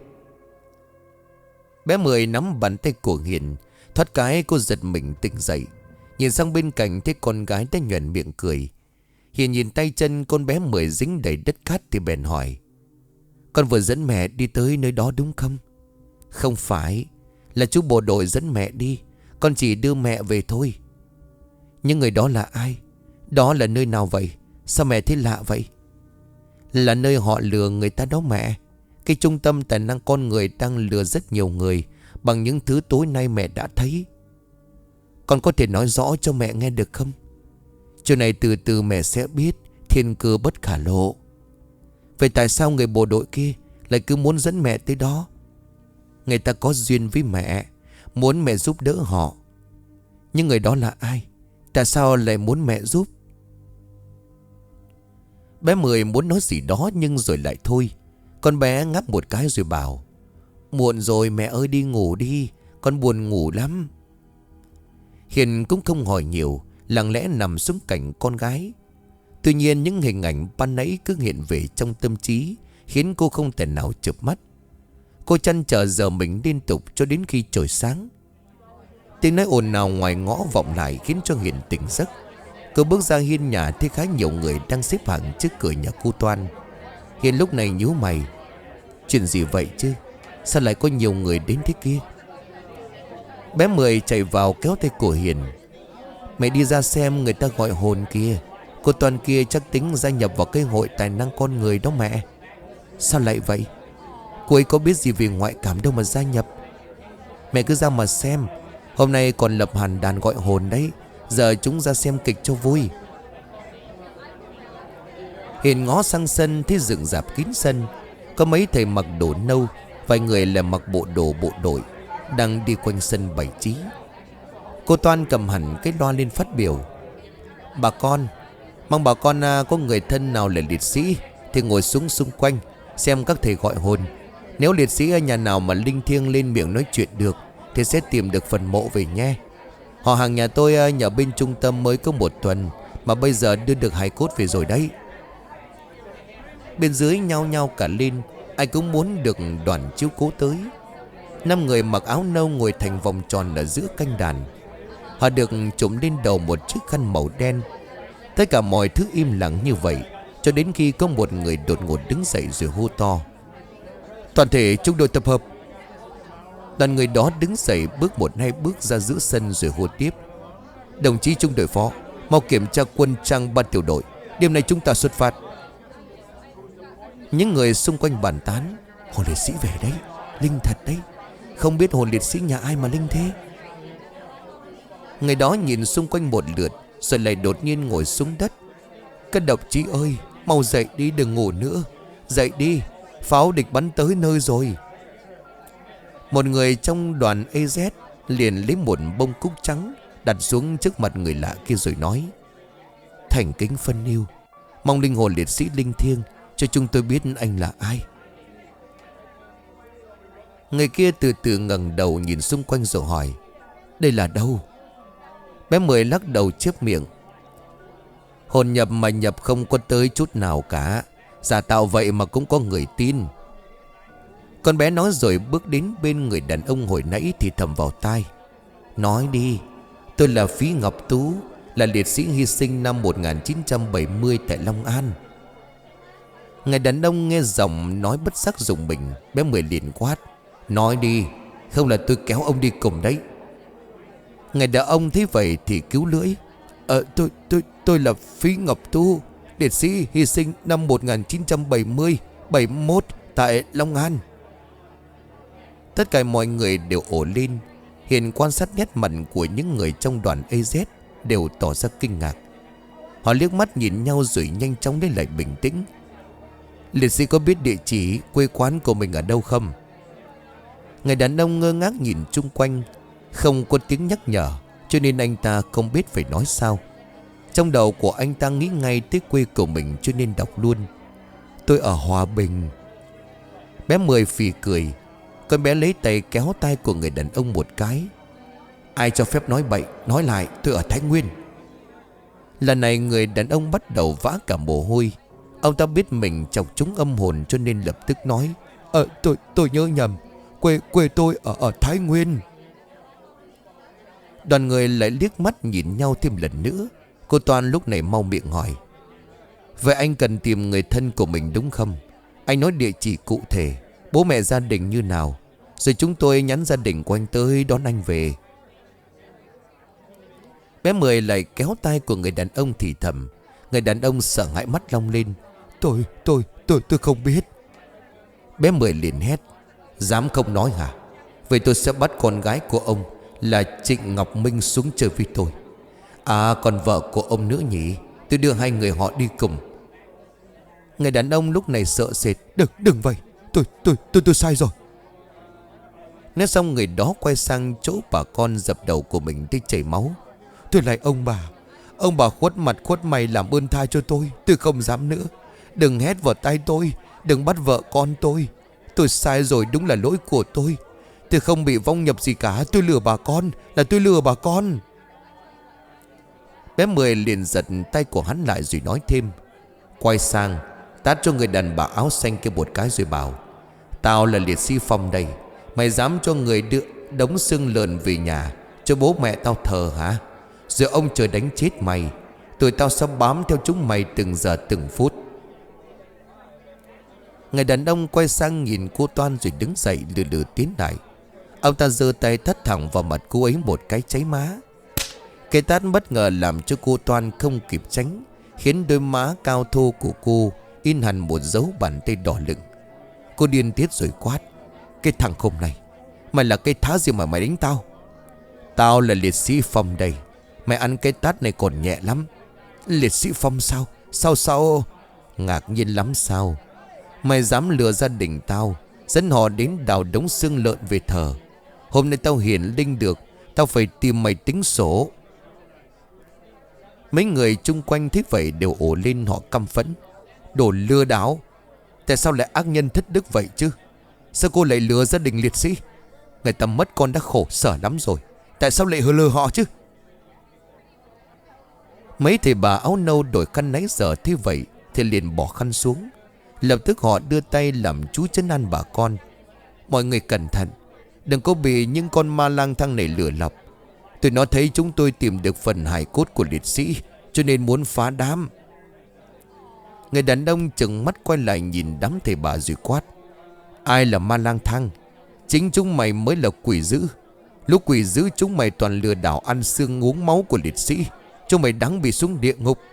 Bé Mười nắm bàn tay của Hiền. Thoát cái cô giật mình tỉnh dậy, nhìn sang bên cạnh thấy con gái đã nhoẻn miệng cười. Hiền nhìn tay chân con bé Mười dính đầy đất cát thì bèn hỏi: Con vừa dẫn mẹ đi tới nơi đó đúng không? Không phải, là chú bộ đội dẫn mẹ đi, con chỉ đưa mẹ về thôi. Nhưng người đó là ai? Đó là nơi nào vậy? Sao mẹ thấy lạ vậy? Là nơi họ lừa người ta đó mẹ. Cái trung tâm tài năng con người đang lừa rất nhiều người bằng những thứ tối nay mẹ đã thấy. Con có thể nói rõ cho mẹ nghe được không? Chuyện này từ từ mẹ sẽ biết, thiên cơ bất khả lộ. Vậy tại sao người bộ đội kia lại cứ muốn dẫn mẹ tới đó? Người ta có duyên với mẹ, muốn mẹ giúp đỡ họ. Nhưng người đó là ai? Tại sao lại muốn mẹ giúp? Bé Mười muốn nói gì đó nhưng rồi lại thôi. Con bé ngáp một cái rồi bảo: Muộn rồi mẹ ơi, đi ngủ đi, con buồn ngủ lắm. Hiền cũng không hỏi nhiều, lặng lẽ nằm xuống cạnh con gái. Tuy nhiên những hình ảnh ban nãy cứ hiện về trong tâm trí, khiến cô không thể nào chợp mắt. Cô chăn trở giờ mình liên tục cho đến khi trời sáng. Tiếng nói ồn ào ngoài ngõ vọng lại khiến cho Hiền tỉnh giấc. Cô bước ra hiên nhà thấy khá nhiều người đang xếp hàng trước cửa nhà cô Toan. Hiền lúc này nhíu mày: Chuyện gì vậy chứ? Sao lại có nhiều người đến thế kia? Bé Mười chạy vào kéo tay của Hiền: Mẹ đi ra xem, người ta gọi hồn kia. Cô Toan kia chắc tính gia nhập vào cái hội tài năng con người đó mẹ. Sao lại vậy? Cô ấy có biết gì về ngoại cảm đâu mà gia nhập. Mẹ cứ ra mà xem, hôm nay còn lập hẳn đàn gọi hồn đấy. Giờ chúng ra xem kịch cho vui. Hiền ngó sang sân thấy dựng rạp kín sân. Có mấy thầy mặc đồ nâu, vài người là mặc bộ đồ bộ đội đang đi quanh sân bày trí. Cô Toan cầm hẳn cái loa lên phát biểu: Bà con, mong bà con à, có người thân nào là liệt sĩ thì ngồi xuống xung quanh xem các thầy gọi hồn. Nếu liệt sĩ ở nhà nào mà linh thiêng lên miệng nói chuyện được thì sẽ tìm được phần mộ về nhé. Họ hàng nhà tôi nhờ bên trung tâm mới có một tuần mà bây giờ đưa được hài cốt về rồi đấy. Bên dưới nhao nhao cả lên, ai cũng muốn được đoàn chiếu cố tới. Năm người mặc áo nâu ngồi thành vòng tròn ở giữa canh đàn. Họ được trùm lên đầu một chiếc khăn màu đen. Tất cả mọi thứ im lặng như vậy cho đến khi có một người đột ngột đứng dậy rồi hô to: toàn thể trung đội tập hợp. Đoàn người đó đứng dậy bước một hai bước ra giữa sân rồi hô tiếp: đồng chí trung đội phó, mau kiểm tra quân trang ban tiểu đội, đêm nay chúng ta xuất phát. Những người xung quanh bàn tán: hồn liệt sĩ về đấy, linh thật đấy. Không biết hồn liệt sĩ nhà ai mà linh thế. Người đó nhìn xung quanh một lượt rồi lại đột nhiên ngồi xuống đất. Các đồng chí ơi, mau dậy đi, đừng ngủ nữa. Dậy đi, pháo địch bắn tới nơi rồi. Một người trong đoàn a zét liền lấy một bông cúc trắng đặt xuống trước mặt người lạ kia rồi nói: thành kính phân yêu, mong linh hồn liệt sĩ linh thiêng cho chúng tôi biết anh là ai. Người kia từ từ ngẩng đầu nhìn xung quanh rồi hỏi: đây là đâu? Bé Mười lắc đầu chép miệng: hồn nhập mà nhập không có tới chút nào cả. Giả tạo vậy mà cũng có người tin. Con bé nói rồi bước đến bên người đàn ông hồi nãy thì thầm vào tai: nói đi, tôi là Phí Ngọc Tú, là liệt sĩ hy sinh năm một nghìn chín trăm bảy mươi tại Long An. Người đàn ông nghe giọng nói bất giác rùng mình. Bé Mười liền quát: nói đi, không là tôi kéo ông đi cùng đấy. Người đàn ông thấy vậy thì cứu lưỡi: Ờ tôi tôi tôi là Phí Ngọc Tu, liệt sĩ hy sinh năm một nghìn chín trăm bảy mươi bảy mươi mốt tại Long An. Tất cả mọi người đều ồ lên. Hiện quan sát nét mặt của những người trong đoàn a zét đều tỏ ra kinh ngạc. Họ liếc mắt nhìn nhau rồi nhanh chóng lấy lại bình tĩnh. Liệt sĩ có biết địa chỉ quê quán của mình ở đâu không? Người đàn ông ngơ ngác nhìn chung quanh. Không có tiếng nhắc nhở cho nên anh ta không biết phải nói sao. Trong đầu của anh ta nghĩ ngay tới quê của mình cho nên đọc luôn: tôi ở Hòa Bình. Bé Mười phì cười. Con bé lấy tay kéo tay của người đàn ông một cái: ai cho phép nói bậy, nói lại tôi ở Thái Nguyên. Lần này người đàn ông bắt đầu vã cả mồ hôi. Ông ta biết mình chọc trúng âm hồn cho nên lập tức nói: Ờ tôi tôi nhớ nhầm, Quê quê tôi ở ở Thái Nguyên. Đoàn người lại liếc mắt nhìn nhau thêm lần nữa. Cô Toan lúc này mau miệng hỏi: vậy anh cần tìm người thân của mình đúng không? Anh nói địa chỉ cụ thể, bố mẹ gia đình như nào, rồi chúng tôi nhắn gia đình của anh tới đón anh về. Bé Mười lại kéo tay của người đàn ông thì thầm. Người đàn ông sợ hãi mắt long lên: Tôi tôi tôi tôi không biết. Bé Mười liền hét: dám không nói hả? Vậy tôi sẽ bắt con gái của ông là Trịnh Ngọc Minh xuống chơi với tôi. À còn vợ của ông nữa nhỉ, tôi đưa hai người họ đi cùng. Người đàn ông lúc này sợ sệt: Đừng đừng vậy, tôi tôi tôi tôi sai rồi. Nói xong người đó quay sang chỗ bà con dập đầu của mình tới chảy máu: Tôi lại ông bà, ông bà khuất mặt khuất mày làm ơn tha cho tôi, tôi không dám nữa. Đừng hét vào tay tôi, đừng bắt vợ con tôi. Tôi sai rồi, đúng là lỗi của tôi. Tôi không bị vong nhập gì cả, tôi lừa bà con, là tôi lừa bà con. Bé Mười liền giật tay của hắn lại rồi nói thêm, quay sang tát cho người đàn bà áo xanh kia một cái rồi bảo: Tao là liệt sĩ Phong đây. Mày dám cho người đưa đống xương lợn về nhà cho bố mẹ tao thờ hả? Rồi ông trời đánh chết mày. Tụi tao sẽ bám theo chúng mày từng giờ từng phút. Người đàn ông quay sang nhìn cô Toan rồi đứng dậy lừ lừ tiến lại. Ông ta giơ tay tát thẳng vào mặt cô ấy một cái cháy má. Cái tát bất ngờ làm cho cô Toan không kịp tránh, khiến đôi má cao thô của cô in hẳn một dấu bàn tay đỏ lựng. Cô điên tiết rồi quát: Cái thằng khùng này, mày là cái thá gì mà mày đánh tao? Tao là liệt sĩ Phong đây. Mày ăn cái tát này còn nhẹ lắm. Liệt sĩ Phong sao? Sao sao? Ngạc nhiên lắm sao? Mày dám lừa gia đình tao, dẫn họ đến đào đống xương lợn về thờ. Hôm nay tao hiển linh được, tao phải tìm mày tính sổ. Mấy người chung quanh thấy vậy đều ồ lên, họ căm phẫn: Đồ lừa đảo, tại sao lại ác nhân thất đức vậy chứ? Sao cô lại lừa gia đình liệt sĩ? Người ta mất con đã khổ sở lắm rồi, tại sao lại hờ lừa họ chứ? Mấy thầy bà áo nâu đổi khăn nãy giờ thế vậy thì liền bỏ khăn xuống. Lập tức họ đưa tay làm chú trấn an bà con. Mọi người cẩn thận, đừng có bị những con ma lang thang này lừa lọc. Tụi nó thấy chúng tôi tìm được phần hài cốt của liệt sĩ, cho nên muốn phá đám. Người đàn ông chừng mắt quay lại nhìn đám thầy bà rồi quát: Ai là ma lang thang? Chính chúng mày mới là quỷ dữ. Lúc quỷ dữ chúng mày toàn lừa đảo ăn xương uống máu của liệt sĩ. Chúng mày đáng bị xuống địa ngục.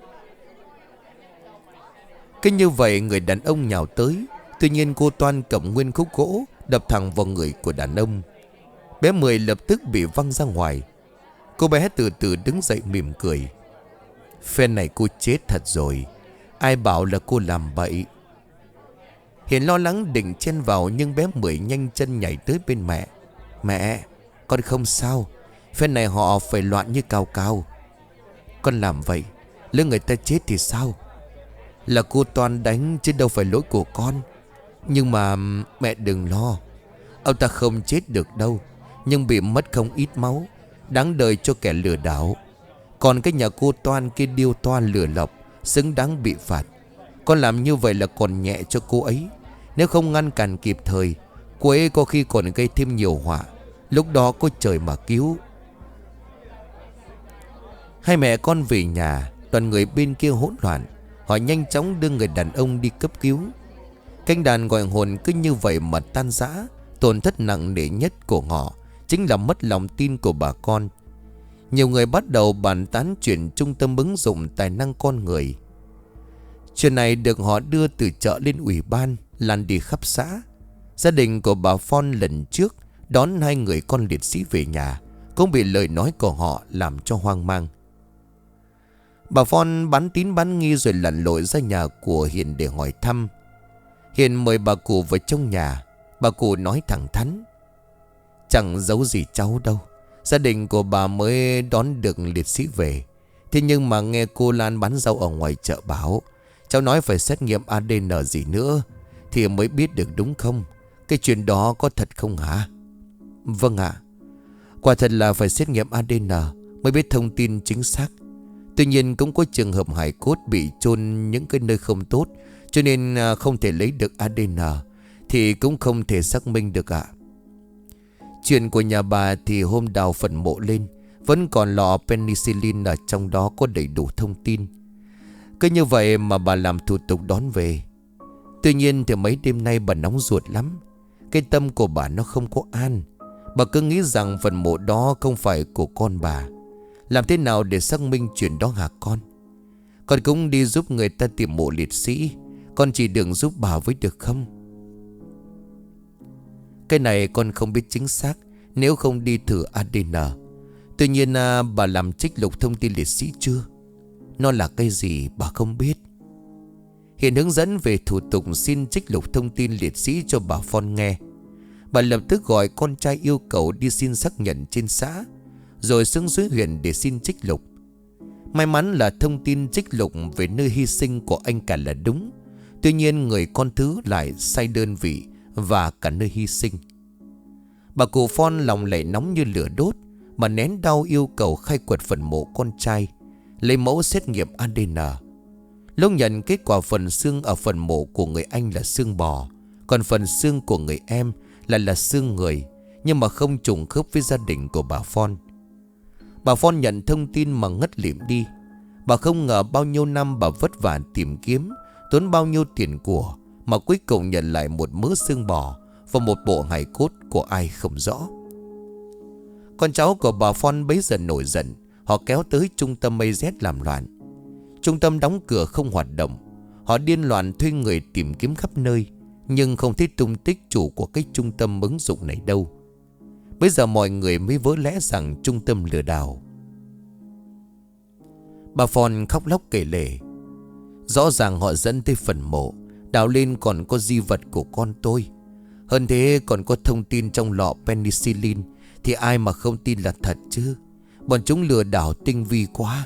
Cái như vậy người đàn ông nhào tới. Tuy nhiên cô Toan cầm nguyên khúc gỗ đập thẳng vào người của đàn ông. Bé Mười lập tức bị văng ra ngoài. Cô bé từ từ đứng dậy mỉm cười. Phen này cô chết thật rồi. Ai bảo là cô làm bậy? Hiền lo lắng định chen vào, nhưng bé Mười nhanh chân nhảy tới bên mẹ. Mẹ, con không sao. Phen này họ phải loạn như cào cào. Con làm vậy lỡ người ta chết thì sao? Là cô Toan đánh chứ đâu phải lỗi của con. Nhưng mà mẹ đừng lo, ông ta không chết được đâu, nhưng bị mất không ít máu, đáng đời cho kẻ lừa đảo. Còn cái nhà cô Toan kia điêu toan lừa lọc, xứng đáng bị phạt. Con làm như vậy là còn nhẹ cho cô ấy. Nếu không ngăn cản kịp thời, cô ấy có khi còn gây thêm nhiều họa. Lúc đó có trời mà cứu. Hai mẹ con về nhà, toàn người bên kia hỗn loạn. Họ nhanh chóng đưa người đàn ông đi cấp cứu. Canh đàn gọi hồn cứ như vậy mà tan rã. Tổn thất nặng nề nhất của họ chính là mất lòng tin của bà con. Nhiều người bắt đầu bàn tán chuyện trung tâm ứng dụng tài năng con người. Chuyện này được họ đưa từ chợ lên ủy ban, lan đi khắp xã. Gia đình của bà Phon lần trước đón hai người con liệt sĩ về nhà cũng bị lời nói của họ làm cho hoang mang. Bà Phon bán tín bán nghi rồi lặn lội ra nhà của Hiền để hỏi thăm. Hiền mời bà cụ vào trong nhà. Bà cụ nói thẳng thắn: Chẳng giấu gì cháu đâu. Gia đình của bà mới đón được liệt sĩ về. Thế nhưng mà nghe cô Lan bán rau ở ngoài chợ bảo cháu nói phải xét nghiệm a đê en gì nữa thì mới biết được, đúng không? Cái chuyện đó có thật không hả? Vâng ạ. Quả thật là phải xét nghiệm a đê en mới biết thông tin chính xác. Tuy nhiên cũng có trường hợp hài cốt bị chôn những cái nơi không tốt, cho nên không thể lấy được a đê en, thì cũng không thể xác minh được ạ. Chuyện của nhà bà thì hôm đào phần mộ lên vẫn còn lọ penicillin ở trong đó, có đầy đủ thông tin. Cứ như vậy mà bà làm thủ tục đón về. Tuy nhiên thì mấy đêm nay bà nóng ruột lắm. Cái tâm của bà nó không có an. Bà cứ nghĩ rằng phần mộ đó không phải của con bà. Làm thế nào để xác minh chuyện đó hả con? Con cũng đi giúp người ta tìm mộ liệt sĩ. Con chỉ đừng giúp bà với được không? Cái này con không biết chính xác nếu không đi thử a đê en. Tuy nhiên à, bà làm trích lục thông tin liệt sĩ chưa? Nó là cái gì bà không biết? Hiện hướng dẫn về thủ tục xin trích lục thông tin liệt sĩ cho bà Phon nghe. Bà lập tức gọi con trai yêu cầu đi xin xác nhận trên xã, rồi xuống dưới huyện để xin trích lục. May mắn là thông tin trích lục về nơi hy sinh của anh cả là đúng. Tuy nhiên người con thứ lại sai đơn vị và cả nơi hy sinh. Bà cụ Phon lòng lại nóng như lửa đốt, mà nén đau yêu cầu khai quật phần mộ con trai, lấy mẫu xét nghiệm a đê en. Lúc nhận kết quả phần xương ở phần mộ của người anh là xương bò, còn phần xương của người em là là xương người, nhưng mà không trùng khớp với gia đình của bà Phon. Bà Phon nhận thông tin mà ngất lịm đi. Bà không ngờ bao nhiêu năm bà vất vả tìm kiếm, tốn bao nhiêu tiền của, mà cuối cùng nhận lại một mớ xương bò và một bộ hài cốt của ai không rõ. Con cháu của bà Phon bấy giờ nổi giận. Họ kéo tới trung tâm mây rét làm loạn. Trung tâm đóng cửa không hoạt động. Họ điên loạn thuê người tìm kiếm khắp nơi, nhưng không thấy tung tích chủ của cái trung tâm ứng dụng này đâu. Bây giờ mọi người mới vỡ lẽ rằng trung tâm lừa đảo. Bà Phon khóc lóc kể lể. Rõ ràng họ dẫn tới phần mộ, đào lên còn có di vật của con tôi. Hơn thế còn có thông tin trong lọ penicillin, thì ai mà không tin là thật chứ. Bọn chúng lừa đảo tinh vi quá.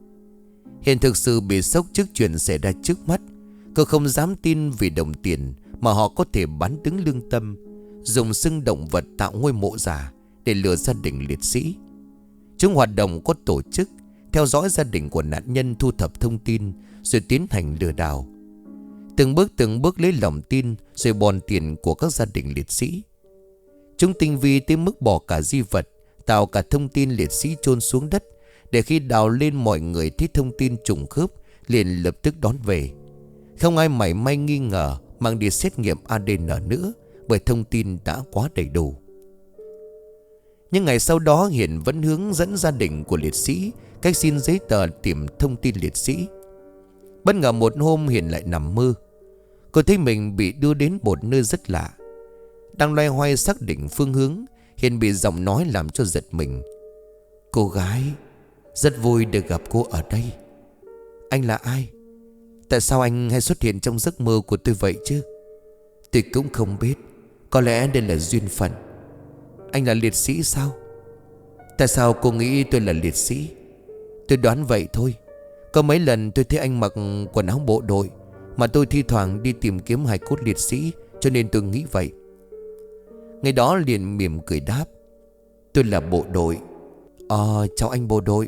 Hiền thực sự bị sốc trước chuyện xảy ra trước mắt. Cô không dám tin vì đồng tiền mà họ có thể bán đứng lương tâm, dùng xưng động vật tạo ngôi mộ giả để lừa gia đình liệt sĩ. Chúng hoạt động có tổ chức, theo dõi gia đình của nạn nhân, thu thập thông tin rồi tiến hành lừa đảo. Từng bước từng bước lấy lòng tin rồi bòn tiền của các gia đình liệt sĩ. Chúng tinh vi tới mức bỏ cả di vật, tạo cả thông tin liệt sĩ chôn xuống đất, để khi đào lên mọi người thấy thông tin trùng khớp liền lập tức đón về. Không ai mảy may nghi ngờ mang đi xét nghiệm a đê en nữa, bởi thông tin đã quá đầy đủ. Nhưng ngày sau đó Hiền vẫn hướng dẫn gia đình của liệt sĩ cách xin giấy tờ tìm thông tin liệt sĩ. Bất ngờ một hôm Hiền lại nằm mơ. Cô thấy mình bị đưa đến một nơi rất lạ. Đang loay hoay xác định phương hướng, Hiền bị giọng nói làm cho giật mình. Cô gái, rất vui được gặp cô ở đây. Anh là ai? Tại sao anh hay xuất hiện trong giấc mơ của tôi vậy chứ? Tôi cũng không biết. Có lẽ đây là duyên phận. Anh là liệt sĩ sao? Tại sao cô nghĩ tôi là liệt sĩ? Tôi đoán vậy thôi. Có mấy lần tôi thấy anh mặc quần áo bộ đội, mà tôi thi thoảng đi tìm kiếm hài cốt liệt sĩ, cho nên tôi nghĩ vậy. Ngày đó liền mỉm cười đáp. Tôi là bộ đội. Ờ, chào anh bộ đội.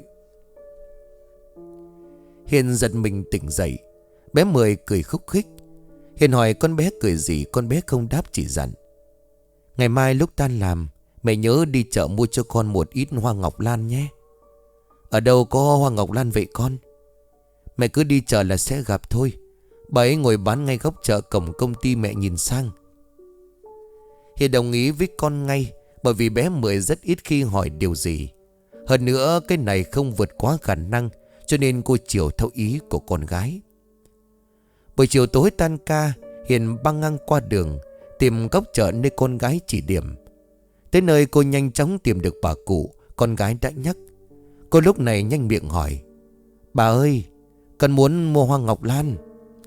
Hiền giật mình tỉnh dậy. Bé Mười cười khúc khích. Hiền hỏi con bé cười gì, con bé không đáp, chỉ dặn. Ngày mai lúc tan làm, mẹ nhớ đi chợ mua cho con một ít hoa ngọc lan nhé. Ở đâu có hoa ngọc lan vậy con? Mẹ cứ đi chợ là sẽ gặp thôi. Bà ấy ngồi bán ngay góc chợ cổng công ty mẹ nhìn sang. Hiền đồng ý với con ngay, bởi vì bé Mười rất ít khi hỏi điều gì. Hơn nữa cái này không vượt quá khả năng, cho nên cô chiều theo ý của con gái. Buổi chiều tối tan ca, Hiền băng ngang qua đường, tìm góc chợ nơi con gái chỉ điểm. Tới nơi cô nhanh chóng tìm được bà cụ con gái đã nhắc. Cô lúc này nhanh miệng hỏi. Bà ơi, con muốn mua hoa ngọc lan.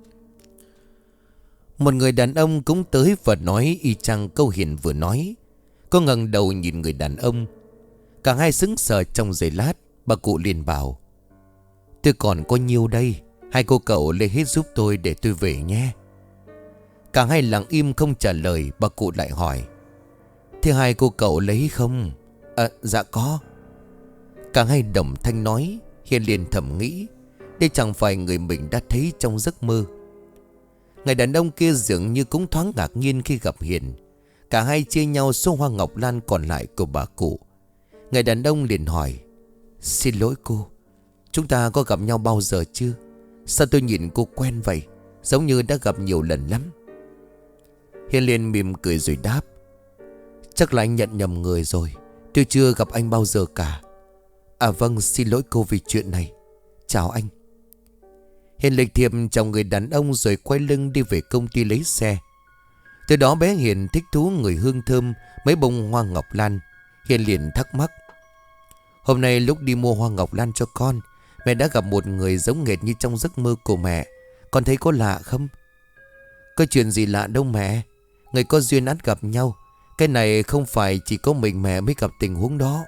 Một người đàn ông cũng tới và nói y chang câu Hiền vừa nói. Cô ngẩng đầu nhìn người đàn ông. Cả hai sững sờ trong giây lát. Bà cụ liền bảo. Tôi còn có nhiêu đây, hai cô cậu lấy hết giúp tôi để tôi về nhé. Cả hai lặng im không trả lời. Bà cụ lại hỏi. Thế hai cô cậu lấy không? À, dạ có. Cả hai đồng thanh nói. Hiền liền thầm nghĩ, đây chẳng phải người mình đã thấy trong giấc mơ. Người đàn ông kia dường như cũng thoáng ngạc nhiên khi gặp Hiền. Cả hai chia nhau số hoa ngọc lan còn lại của bà cụ. Người đàn ông liền hỏi. Xin lỗi cô, chúng ta có gặp nhau bao giờ chưa? Sao tôi nhìn cô quen vậy, giống như đã gặp nhiều lần lắm. Hiền liền mỉm cười rồi đáp. Chắc là anh nhận nhầm người rồi, tôi chưa gặp anh bao giờ cả. À vâng, xin lỗi cô vì chuyện này. Chào anh. Hiền lịch thiệp chào người đàn ông rồi quay lưng đi về công ty lấy xe. Từ đó bé Hiền thích thú người hương thơm mấy bông hoa ngọc lan. Hiền liền thắc mắc. Hôm nay lúc đi mua hoa ngọc lan cho con, mẹ đã gặp một người giống nghệt như trong giấc mơ của mẹ. Con thấy có lạ không? Có chuyện gì lạ đâu mẹ. Người có duyên ắt gặp nhau. Cái này không phải chỉ có mình mẹ mới gặp tình huống đó.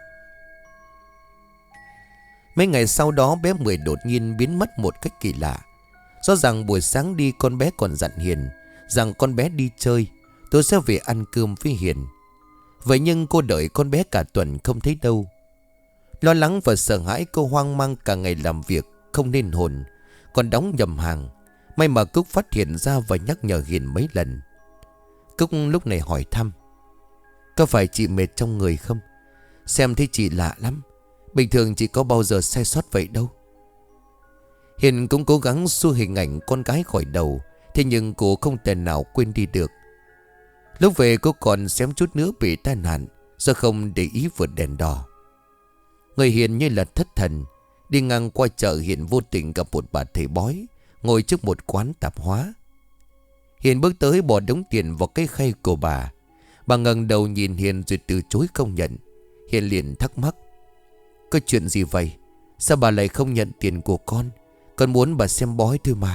Mấy ngày sau đó bé Mười đột nhiên biến mất một cách kỳ lạ. Rõ ràng buổi sáng đi con bé còn dặn Hiền rằng con bé đi chơi, tôi sẽ về ăn cơm với Hiền. Vậy nhưng cô đợi con bé cả tuần không thấy đâu. Lo lắng và sợ hãi, cô hoang mang cả ngày làm việc không nên hồn, còn đóng nhầm hàng. May mà Cúc phát hiện ra và nhắc nhở Hiền mấy lần. Cúc lúc này hỏi thăm. Có phải chị mệt trong người không? Xem thấy chị lạ lắm. Bình thường chị có bao giờ sai sót vậy đâu. Hiền cũng cố gắng xua hình ảnh con gái khỏi đầu. Thế nhưng cô không thể nào quên đi được. Lúc về cô còn xém chút nữa bị tai nạn do không để ý vượt đèn đỏ. Người Hiền như là thất thần. Đi ngang qua chợ Hiền vô tình gặp một bà thầy bói ngồi trước một quán tạp hóa. Hiền bước tới bỏ đống tiền vào cái khay của bà. Bà ngẩng đầu nhìn Hiền rồi từ chối không nhận. Hiền liền thắc mắc. Có chuyện gì vậy? Sao bà lại không nhận tiền của con? Con muốn bà xem bói thôi mà.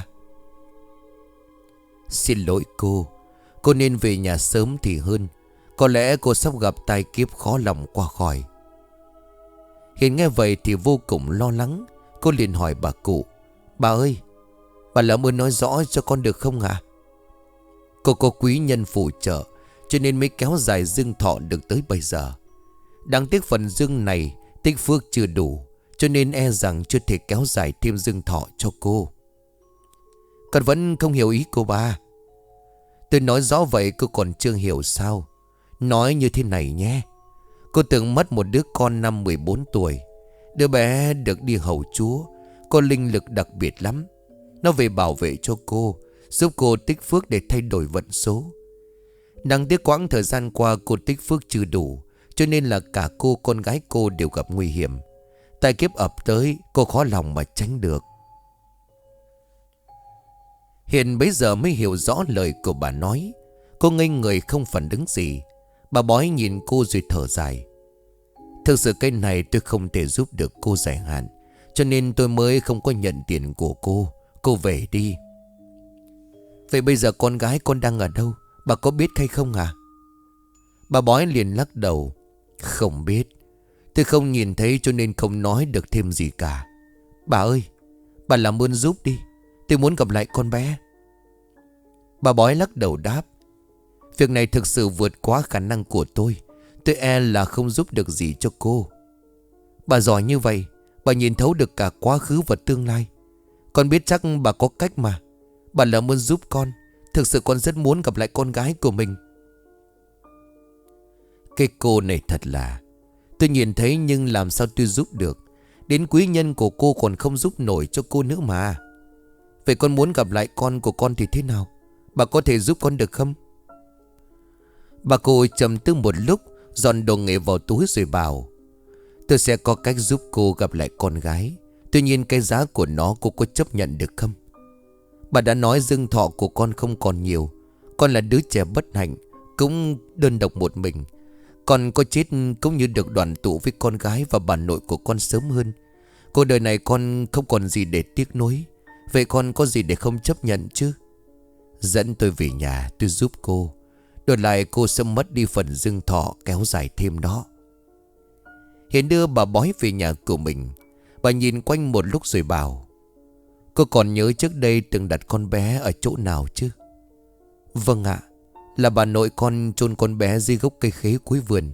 Xin lỗi cô. Cô nên về nhà sớm thì hơn. Có lẽ cô sắp gặp tai kiếp khó lòng qua khỏi. Hiền nghe vậy thì vô cùng lo lắng. Cô liền hỏi bà cụ. Bà ơi, bà làm ơn nói rõ cho con được không ạ? Cô có quý nhân phù trợ, cho nên mới kéo dài dương thọ được tới bây giờ. Đáng tiếc phần dương này tích phước chưa đủ, cho nên e rằng chưa thể kéo dài thêm dương thọ cho cô. Con vẫn không hiểu ý cô ba. Tôi nói rõ vậy cô còn chưa hiểu sao? Nói như thế này nhé. Cô từng mất một đứa con năm mười bốn tuổi. Đứa bé được đi hầu chúa, có linh lực đặc biệt lắm. Nó về bảo vệ cho cô, giúp cô tích phước để thay đổi vận số. Đáng tiếc quãng thời gian qua cô tích phước chưa đủ, cho nên là cả cô con gái cô đều gặp nguy hiểm. Tai kiếp ập tới, cô khó lòng mà tránh được. Hiền bấy giờ mới hiểu rõ lời của bà nói. Cô ngây người không phản ứng gì. Bà bói nhìn cô rồi thở dài. Thực sự cái này tôi không thể giúp được cô dài hạn, cho nên tôi mới không có nhận tiền của cô. Cô về đi. Vậy bây giờ con gái con đang ở đâu? Bà có biết hay không à? Bà bói liền lắc đầu. Không biết. Tôi không nhìn thấy cho nên không nói được thêm gì cả. Bà ơi, bà làm ơn giúp đi. Tôi muốn gặp lại con bé. Bà bói lắc đầu đáp. Việc này thực sự vượt quá khả năng của tôi. Tôi e là không giúp được gì cho cô. Bà giỏi như vậy, bà nhìn thấu được cả quá khứ và tương lai. Con biết chắc bà có cách mà. Bà làm ơn giúp con. Thực sự con rất muốn gặp lại con gái của mình. Cái cô này thật là, tôi nhìn thấy nhưng làm sao tôi giúp được. Đến quý nhân của cô còn không giúp nổi cho cô nữa mà. Vậy con muốn gặp lại con của con thì thế nào? Bà có thể giúp con được không? Bà cô trầm tư một lúc, dọn đồ nghề vào túi rồi bảo. Tôi sẽ có cách giúp cô gặp lại con gái. Tuy nhiên cái giá của nó cô có chấp nhận được không? Bà đã nói dương thọ của con không còn nhiều. Con là đứa trẻ bất hạnh, cũng đơn độc một mình. Con có chết cũng như được đoàn tụ với con gái và bà nội của con sớm hơn. Cuộc đời này con không còn gì để tiếc nuối. Vậy con có gì để không chấp nhận chứ? Dẫn tôi về nhà, tôi giúp cô. Đổi lại cô sẽ mất đi phần dương thọ kéo dài thêm đó. Hiền đưa bà bói về nhà của mình. Bà nhìn quanh một lúc rồi bảo. Cô còn nhớ trước đây từng đặt con bé ở chỗ nào chứ? Vâng ạ. Là bà nội con chôn con bé dưới gốc cây khế cuối vườn.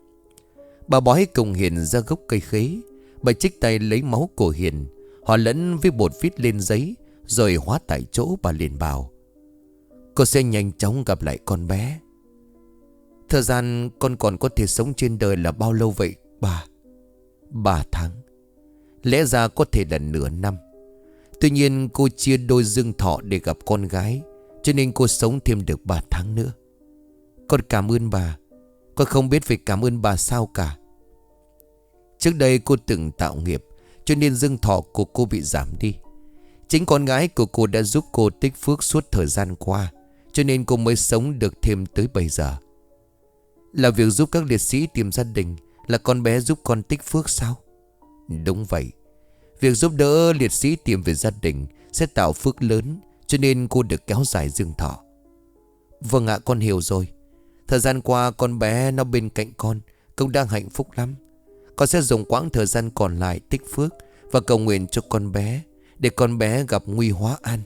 Bà bói cùng Hiền ra gốc cây khế. Bà chích tay lấy máu của Hiền, hòa lẫn với bột viết lên giấy, rồi hóa tại chỗ. Bà liền bảo. Cô sẽ nhanh chóng gặp lại con bé. Thời gian con còn có thể sống trên đời là bao lâu vậy bà? Ba tháng. Lẽ ra có thể là nửa năm. Tuy nhiên cô chia đôi dương thọ để gặp con gái, cho nên cô sống thêm được ba tháng nữa. Con cảm ơn bà. Con không biết phải cảm ơn bà sao cả. Trước đây cô từng tạo nghiệp, cho nên dương thọ của cô bị giảm đi. Chính con gái của cô đã giúp cô tích phước suốt thời gian qua, cho nên cô mới sống được thêm tới bây giờ. Là việc giúp các liệt sĩ tìm gia đình, là con bé giúp con tích phước sao? Đúng vậy. Việc giúp đỡ liệt sĩ tìm về gia đình sẽ tạo phước lớn, cho nên cô được kéo dài dương thọ. Vâng ạ, con hiểu rồi. Thời gian qua con bé nó bên cạnh con cũng đang hạnh phúc lắm. Con sẽ dùng quãng thời gian còn lại tích phước và cầu nguyện cho con bé, để con bé gặp nguy hóa an.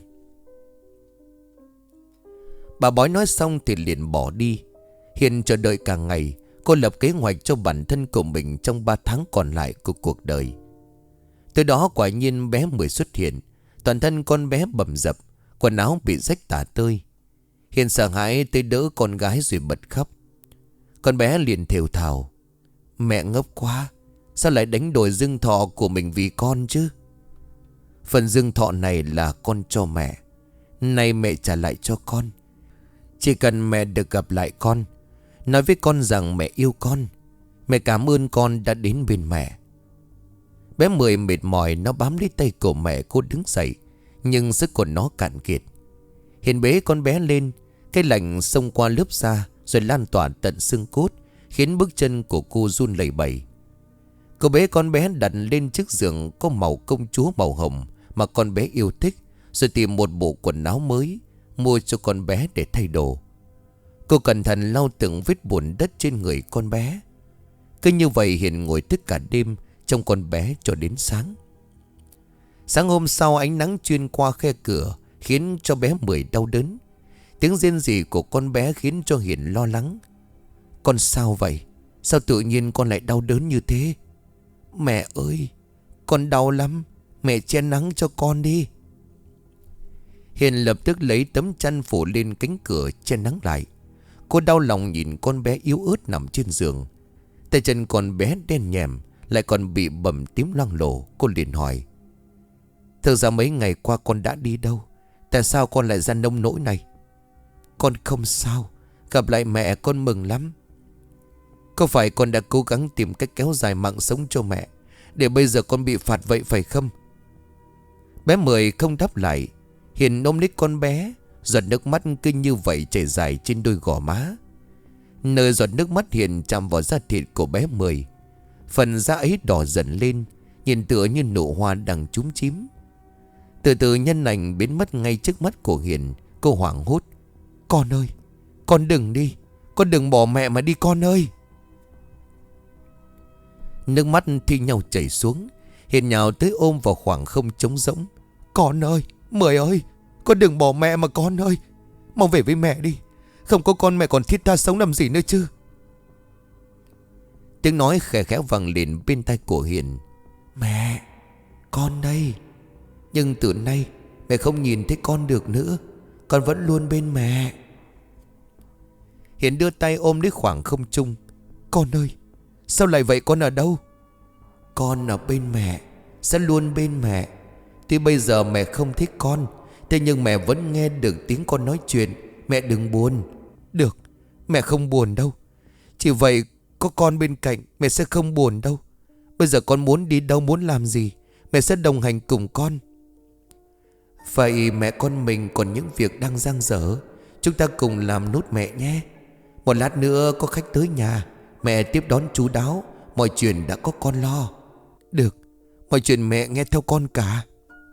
Bà bói nói xong thì liền bỏ đi. Hiền chờ đợi cả ngày. Cô lập kế hoạch cho bản thân của mình trong ba tháng còn lại của cuộc đời. Từ đó quả nhiên bé Mười xuất hiện. Toàn thân con bé bầm dập, quần áo bị rách tả tơi. Hiền sợ hãi tới đỡ con gái rồi bật khóc. Con bé liền thều thào. Mẹ ngốc quá, sao lại đánh đổi dương thọ của mình vì con chứ? Phần dương thọ này là con cho mẹ, nay mẹ trả lại cho con. Chỉ cần mẹ được gặp lại con, nói với con rằng mẹ yêu con, mẹ cảm ơn con đã đến bên mẹ. Bé Mười mệt mỏi, nó bám lấy tay của mẹ cô đứng dậy, nhưng sức của nó cạn kiệt. Hiền bế con bé lên. Cái lạnh xông qua lớp da rồi lan tỏa tận xương cốt, khiến bước chân của cô run lẩy bẩy. Cô bế con bé đặt lên chiếc giường có màu công chúa màu hồng mà con bé yêu thích, rồi tìm một bộ quần áo mới mua cho con bé để thay đồ. Cô cẩn thận lau từng vết bùn đất trên người con bé. Cứ như vậy Hiền ngồi thức cả đêm trông con bé cho đến sáng. Sáng hôm sau ánh nắng chuyên qua khe cửa khiến cho bé Mười đau đớn. Tiếng rên rỉ của con bé khiến cho Hiền lo lắng. Con sao vậy? Sao tự nhiên con lại đau đớn như thế? Mẹ ơi, con đau lắm. Mẹ che nắng cho con đi. Hiền lập tức lấy tấm chăn phủ lên cánh cửa che nắng lại. Cô đau lòng nhìn con bé yếu ớt nằm trên giường. Tay chân con bé đen nhèm, lại còn bị bầm tím loang lổ. Cô liền hỏi: thực ra mấy ngày qua con đã đi đâu? Tại sao con lại ra nông nỗi này? Con không sao. Gặp lại mẹ con mừng lắm. Có phải con đã cố gắng tìm cách kéo dài mạng sống cho mẹ, để bây giờ con bị phạt vậy phải không? Bé Mười không đáp lại. Hiền ôm lấy con bé, giọt nước mắt cứ như vậy chảy dài trên đôi gò má. Nơi giọt nước mắt Hiền chạm vào da thịt của bé Mười, phần da ấy đỏ dần lên, nhìn tựa như nụ hoa đang chúm chím. Từ từ nhân ảnh biến mất ngay trước mắt của Hiền. Cô hoảng hốt: con ơi, con đừng đi. Con đừng bỏ mẹ mà đi con ơi. Nước mắt thi nhau chảy xuống. Hiền nhào tới ôm vào khoảng không trống rỗng. Con ơi, Mười ơi, con đừng bỏ mẹ mà con ơi. Mau về với mẹ đi. Không có con mẹ còn thiết tha sống làm gì nữa chứ. Tiếng nói khẽ khẽ vang lên bên tai của Hiền: mẹ, con đây. Nhưng từ nay mẹ không nhìn thấy con được nữa. Con vẫn luôn bên mẹ. Hiền đưa tay ôm lấy khoảng không trung. Con ơi, sao lại vậy? Con ở đâu? Con ở bên mẹ, sẽ luôn bên mẹ. Tuy bây giờ mẹ không thích con, thế nhưng mẹ vẫn nghe được tiếng con nói chuyện. Mẹ đừng buồn. Được, mẹ không buồn đâu. Chỉ vậy có con bên cạnh mẹ sẽ không buồn đâu. Bây giờ con muốn đi đâu, muốn làm gì, mẹ sẽ đồng hành cùng con. Vậy mẹ con mình còn những việc đang dang dở, chúng ta cùng làm nốt mẹ nhé. Một lát nữa có khách tới nhà, mẹ tiếp đón chú đáo. Mọi chuyện đã có con lo. Được, mọi chuyện mẹ nghe theo con cả.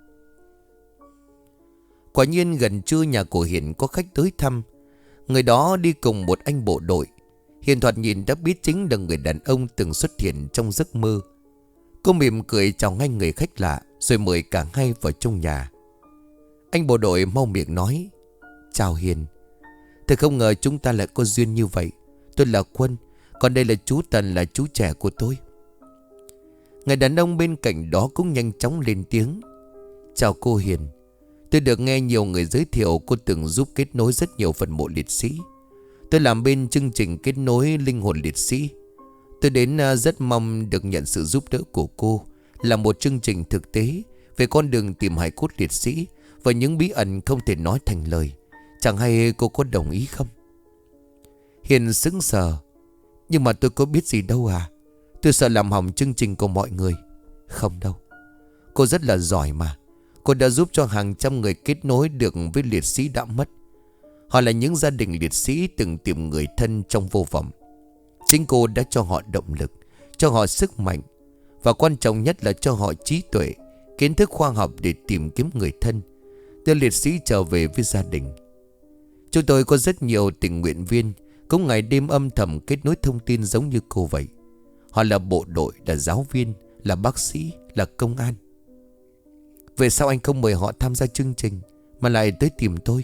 Quả nhiên gần trưa nhà của Hiền có khách tới thăm. Người đó đi cùng một anh bộ đội. Hiền thoạt nhìn đã biết chính là người đàn ông từng xuất hiện trong giấc mơ. Cô mỉm cười chào ngay người khách lạ, rồi mời cả hai vào trong nhà. Anh bộ đội mau miệng nói: chào Hiền. Thật không ngờ chúng ta lại có duyên như vậy. Tôi là Quân, còn đây là chú Tần, là chú trẻ của tôi. Người đàn ông bên cạnh đó cũng nhanh chóng lên tiếng: chào cô Hiền. Tôi được nghe nhiều người giới thiệu cô từng giúp kết nối rất nhiều phần mộ liệt sĩ. Tôi làm bên chương trình kết nối linh hồn liệt sĩ. Tôi đến rất mong được nhận sự giúp đỡ của cô, là một chương trình thực tế về con đường tìm hài cốt liệt sĩ và những bí ẩn không thể nói thành lời. Chẳng hay cô có đồng ý không? Hiền sững sờ: nhưng mà tôi có biết gì đâu à. Tôi sợ làm hỏng chương trình của mọi người. Không đâu, cô rất là giỏi mà. Cô đã giúp cho hàng trăm người kết nối được với liệt sĩ đã mất. Họ là những gia đình liệt sĩ từng tìm người thân trong vô vọng. Chính cô đã cho họ động lực, cho họ sức mạnh, và quan trọng nhất là cho họ trí tuệ, kiến thức khoa học để tìm kiếm người thân, đưa liệt sĩ trở về với gia đình. Chúng tôi có rất nhiều tình nguyện viên cũng ngày đêm âm thầm kết nối thông tin giống như cô vậy. Họ là bộ đội, là giáo viên, là bác sĩ, là công an. Vậy sao anh không mời họ tham gia chương trình mà lại tới tìm tôi?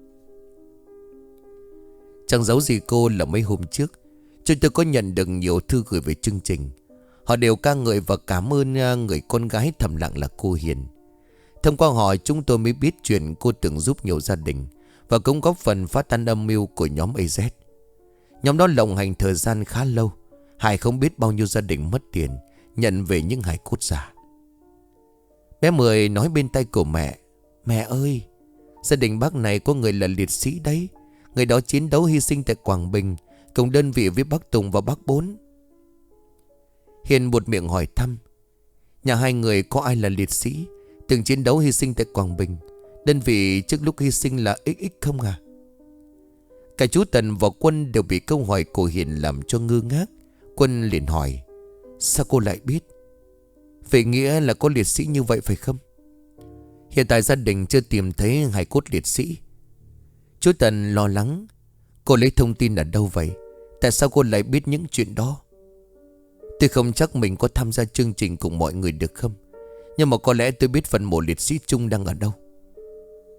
Chẳng giấu gì cô là mấy hôm trước chúng tôi có nhận được nhiều thư gửi về chương trình. Họ đều ca ngợi và cảm ơn người con gái thầm lặng là cô Hiền. Thông qua họ chúng tôi mới biết chuyện cô từng giúp nhiều gia đình, và cũng góp phần phá tan âm mưu của nhóm a dét. Nhóm đó lộng hành thời gian khá lâu, hại không biết bao nhiêu gia đình mất tiền nhận về những hài cốt giả. Bé Mười nói bên tay của mẹ: mẹ ơi, gia đình bác này có người là liệt sĩ đấy. Người đó chiến đấu hy sinh tại Quảng Bình, cùng đơn vị với bác Tùng và bác Bốn. Hiền buột miệng hỏi thăm: nhà hai người có ai là liệt sĩ, từng chiến đấu hy sinh tại Quảng Bình? Đơn vị trước lúc hy sinh là ích ích không à? Cả chú Tần và Quân đều bị câu hỏi của Hiền làm cho ngơ ngác. Quân liền hỏi: sao cô lại biết? Vậy nghĩa là có liệt sĩ như vậy phải không? Hiện tại gia đình chưa tìm thấy hài cốt liệt sĩ. Chú Tần lo lắng: cô lấy thông tin ở đâu vậy? Tại sao cô lại biết những chuyện đó? Tôi không chắc mình có tham gia chương trình cùng mọi người được không, nhưng mà có lẽ tôi biết phần mộ liệt sĩ chung đang ở đâu.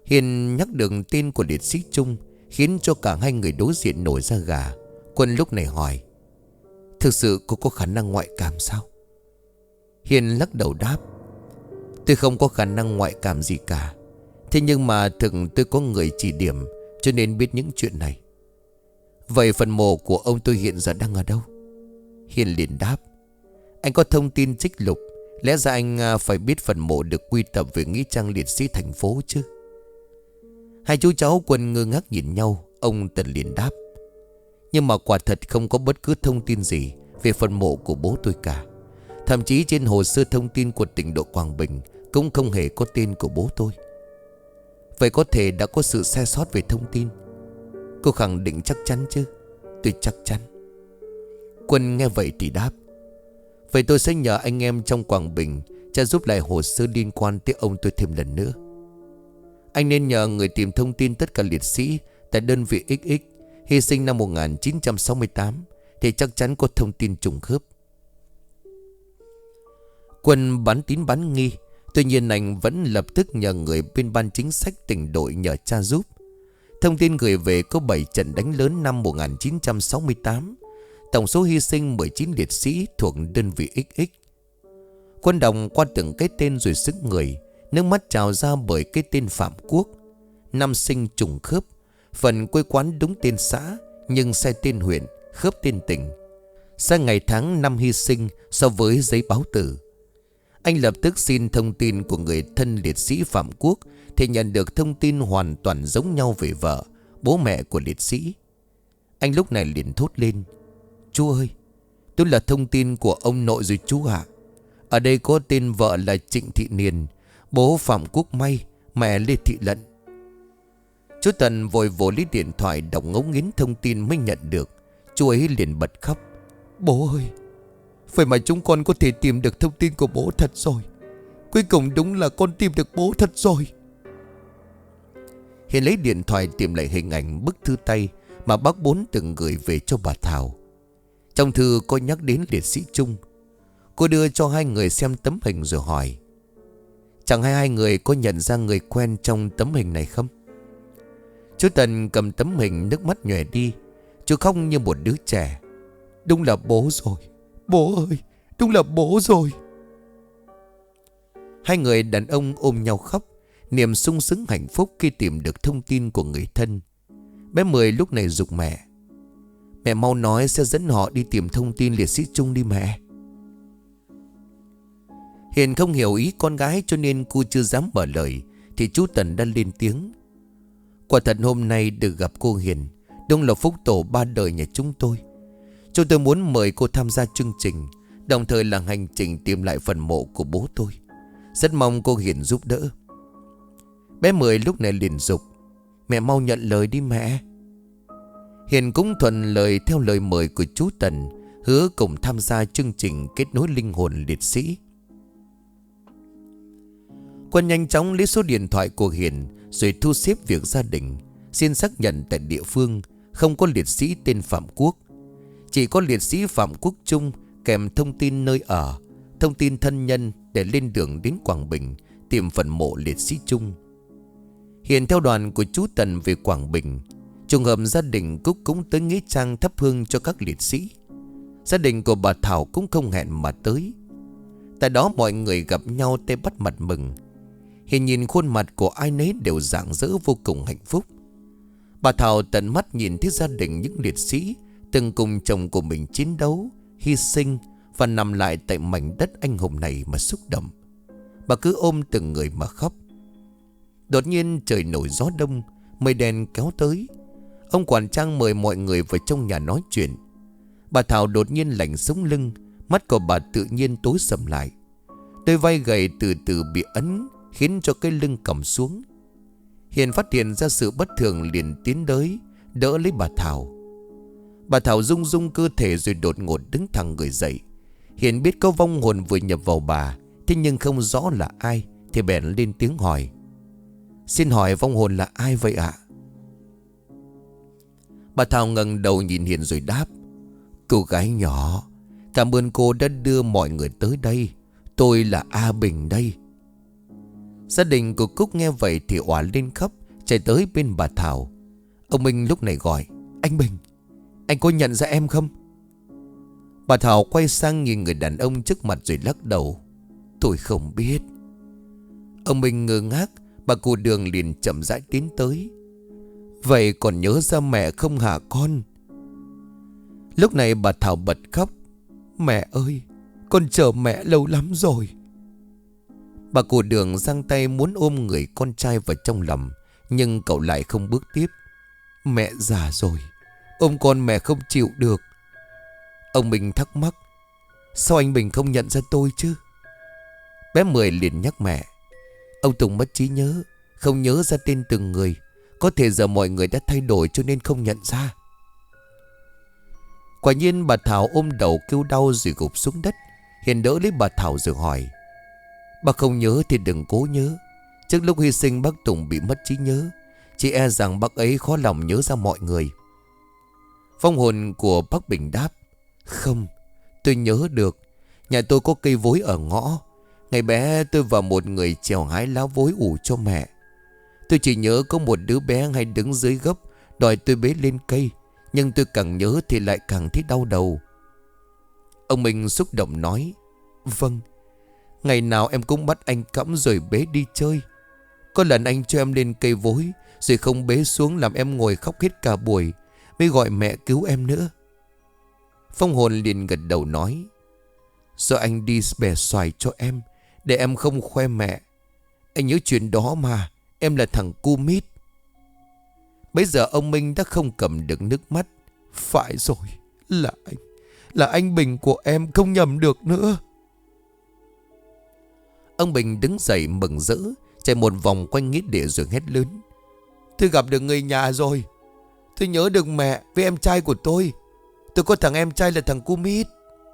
Hiền nhắc được tên của liệt sĩ Trung khiến cho cả hai người đối diện nổi da gà. Quân lúc này hỏi: thực sự cô có khả năng ngoại cảm sao? Hiền lắc đầu đáp: tôi không có khả năng ngoại cảm gì cả. Thế nhưng mà thực tôi có người chỉ điểm, cho nên biết những chuyện này. Vậy phần mộ của ông tôi hiện giờ đang ở đâu? Hiền liền đáp: anh có thông tin trích lục, lẽ ra anh phải biết phần mộ được quy tập về nghĩa trang liệt sĩ thành phố chứ. Hai chú cháu Quân ngơ ngác nhìn nhau. Ông Tần liền đáp: nhưng mà quả thật không có bất cứ thông tin gì về phần mộ của bố tôi cả. Thậm chí trên hồ sơ thông tin của tỉnh độ Quảng Bình cũng không hề có tên của bố tôi. Vậy có thể đã có sự sai sót về thông tin. Cô khẳng định chắc chắn chứ? Tôi chắc chắn. Quân nghe vậy thì đáp: vậy tôi sẽ nhờ anh em trong Quảng Bình tra giúp lại hồ sơ liên quan tới ông tôi thêm lần nữa. Anh nên nhờ người tìm thông tin tất cả liệt sĩ tại đơn vị ích ích hy sinh năm một nghìn chín trăm sáu mươi tám thì chắc chắn có thông tin trùng khớp. Quân bán tín bán nghi. Tuy nhiên anh vẫn lập tức nhờ người bên ban chính sách tỉnh đội nhờ tra giúp. Thông tin gửi về có bảy trận đánh lớn năm một nghìn chín trăm sáu mươi tám. Tổng số hy sinh mười chín liệt sĩ thuộc đơn vị ích ích. Quân đọc qua từng cái tên rồi sững người. Nước mắt trào ra bởi cái tên Phạm Quốc. Năm sinh trùng khớp. Phần quê quán đúng tên xã, nhưng sai tên huyện, khớp tên tỉnh. Sai ngày tháng năm hy sinh so với giấy báo tử. Anh lập tức xin thông tin của người thân liệt sĩ Phạm Quốc thì nhận được thông tin hoàn toàn giống nhau về vợ, bố mẹ của liệt sĩ. Anh lúc này liền thốt lên: chú ơi, tôi là thông tin của ông nội rồi chú ạ. Ở đây có tên vợ là Trịnh Thị Niền, bố Phạm Quốc May, mẹ Lê Thị Lận. Chú Tần vội vội lấy điện thoại đọc ngấu nghiến thông tin mới nhận được. Chú ấy liền bật khóc: bố ơi, vậy mà chúng con có thể tìm được thông tin của bố thật rồi. Cuối cùng đúng là con tìm được bố thật rồi. Hiền lấy điện thoại tìm lại hình ảnh bức thư tay mà bác Bốn từng gửi về cho bà Thảo. Trong thư có nhắc đến liệt sĩ Trung. Cô đưa cho hai người xem tấm hình rồi hỏi: chẳng hay hai người có nhận ra người quen trong tấm hình này không? Chú Tần cầm tấm hình, nước mắt nhòe đi. Chú khóc như một đứa trẻ: đúng là bố rồi, bố ơi, đúng là bố rồi. Hai người đàn ông ôm nhau khóc, niềm sung sướng hạnh phúc khi tìm được thông tin của người thân. Bé Mười lúc này giục mẹ: mẹ mau nói sẽ dẫn họ đi tìm thông tin liệt sĩ Trung đi mẹ. Hiền không hiểu ý con gái cho nên cô chưa dám mở lời. Thì chú Tần đã lên tiếng: quả thật hôm nay được gặp cô Hiền đúng là phúc tổ ba đời nhà chúng tôi. Chúng tôi muốn mời cô tham gia chương trình, đồng thời là hành trình tìm lại phần mộ của bố tôi. Rất mong cô Hiền giúp đỡ. Bé Mười lúc này liền giục: mẹ mau nhận lời đi mẹ. Hiền cũng thuận lời theo lời mời của chú Tần, hứa cùng tham gia chương trình kết nối linh hồn liệt sĩ. Quân nhanh chóng lấy số điện thoại của Hiền rồi thu xếp việc gia đình, xin xác nhận tại địa phương không có liệt sĩ tên Phạm Quốc. Chỉ có liệt sĩ Phạm Quốc Trung kèm thông tin nơi ở, thông tin thân nhân để lên đường đến Quảng Bình tìm phần mộ liệt sĩ Trung. Hiền theo đoàn của chú Tần về Quảng Bình. Trùng hợp gia đình Cúc cũng tới nghĩa trang thắp hương cho các liệt sĩ. Gia đình của bà Thảo cũng không hẹn mà tới. Tại đó mọi người gặp nhau tay bắt mặt mừng. Hiền nhìn khuôn mặt của ai nấy đều rạng rỡ vô cùng hạnh phúc. Bà Thảo tận mắt nhìn thấy gia đình những liệt sĩ từng cùng chồng của mình chiến đấu, hy sinh và nằm lại tại mảnh đất anh hùng này mà xúc động. Bà cứ ôm từng người mà khóc. Đột nhiên trời nổi gió đông, mây đen kéo tới. Ông quản trang mời mọi người vào trong nhà nói chuyện. Bà Thảo đột nhiên lạnh sống lưng, mắt của bà tự nhiên tối sầm lại. Đôi vai gầy từ từ bị ấn khiến cho cái lưng còng xuống. Hiền phát hiện ra sự bất thường liền tiến tới đỡ lấy bà Thảo. Bà Thảo rung rung cơ thể rồi đột ngột đứng thẳng người dậy. Hiền biết có vong hồn vừa nhập vào bà, thế nhưng không rõ là ai, thì bèn lên tiếng hỏi: xin hỏi vong hồn là ai vậy ạ? Bà Thảo ngẩng đầu nhìn Hiền rồi đáp: cô gái nhỏ, cảm ơn cô đã đưa mọi người tới đây. Tôi là A Bình đây. Gia đình của Cúc nghe vậy thì òa lên khóc, chạy tới bên bà Thảo. Ông Minh lúc này gọi: Anh Bình, anh có nhận ra em không? Bà Thảo quay sang nhìn người đàn ông trước mặt rồi lắc đầu: Tôi không biết. Ông Minh ngơ ngác. Bà cụ Đường liền chậm rãi tiến tới: Vậy còn nhớ ra mẹ không hả con? Lúc này bà Thảo bật khóc: Mẹ ơi, con chờ mẹ lâu lắm rồi. Bà cụ Đường giang tay muốn ôm người con trai vào trong lòng, nhưng cậu lại không bước tiếp. Mẹ già rồi, ôm con mẹ không chịu được. Ông Minh thắc mắc: Sao anh Bình không nhận ra tôi chứ? Bé Mười liền nhắc mẹ: Ông Tùng mất trí nhớ, không nhớ ra tên từng người. Có thể giờ mọi người đã thay đổi cho nên không nhận ra. Quả nhiên bà Thảo ôm đầu kêu đau rồi gục xuống đất. Hiền đỡ lấy bà Thảo rồi hỏi: Bác không nhớ thì đừng cố nhớ. Trước lúc hy sinh bác Tùng bị mất trí nhớ. Chỉ e rằng bác ấy khó lòng nhớ ra mọi người. Vong hồn của bác Bình đáp: Không, tôi nhớ được. Nhà tôi có cây vối ở ngõ. Ngày bé tôi và một người trèo hái lá vối ủ cho mẹ. Tôi chỉ nhớ có một đứa bé hay đứng dưới gốc đòi tôi bế lên cây. Nhưng tôi càng nhớ thì lại càng thấy đau đầu. Ông Minh xúc động nói: Vâng, ngày nào em cũng bắt anh cõng rồi bế đi chơi. Có lần anh cho em lên cây vối rồi không bế xuống, làm em ngồi khóc hết cả buổi, mới gọi mẹ cứu em nữa. Phong hồn liền gật đầu nói: Do anh đi bẻ xoài cho em, để em không khoe mẹ. Anh nhớ chuyện đó mà, em là thằng cu mít. Bây giờ ông Minh đã không cầm được nước mắt. Phải rồi, là anh, là anh Bình của em, không nhầm được nữa. Ông Bình đứng dậy mừng rỡ, chạy một vòng quanh nghĩa địa rồi hét lớn: Tôi gặp được người nhà rồi. Tôi nhớ được mẹ với em trai của tôi. Tôi có thằng em trai là thằng cu mít.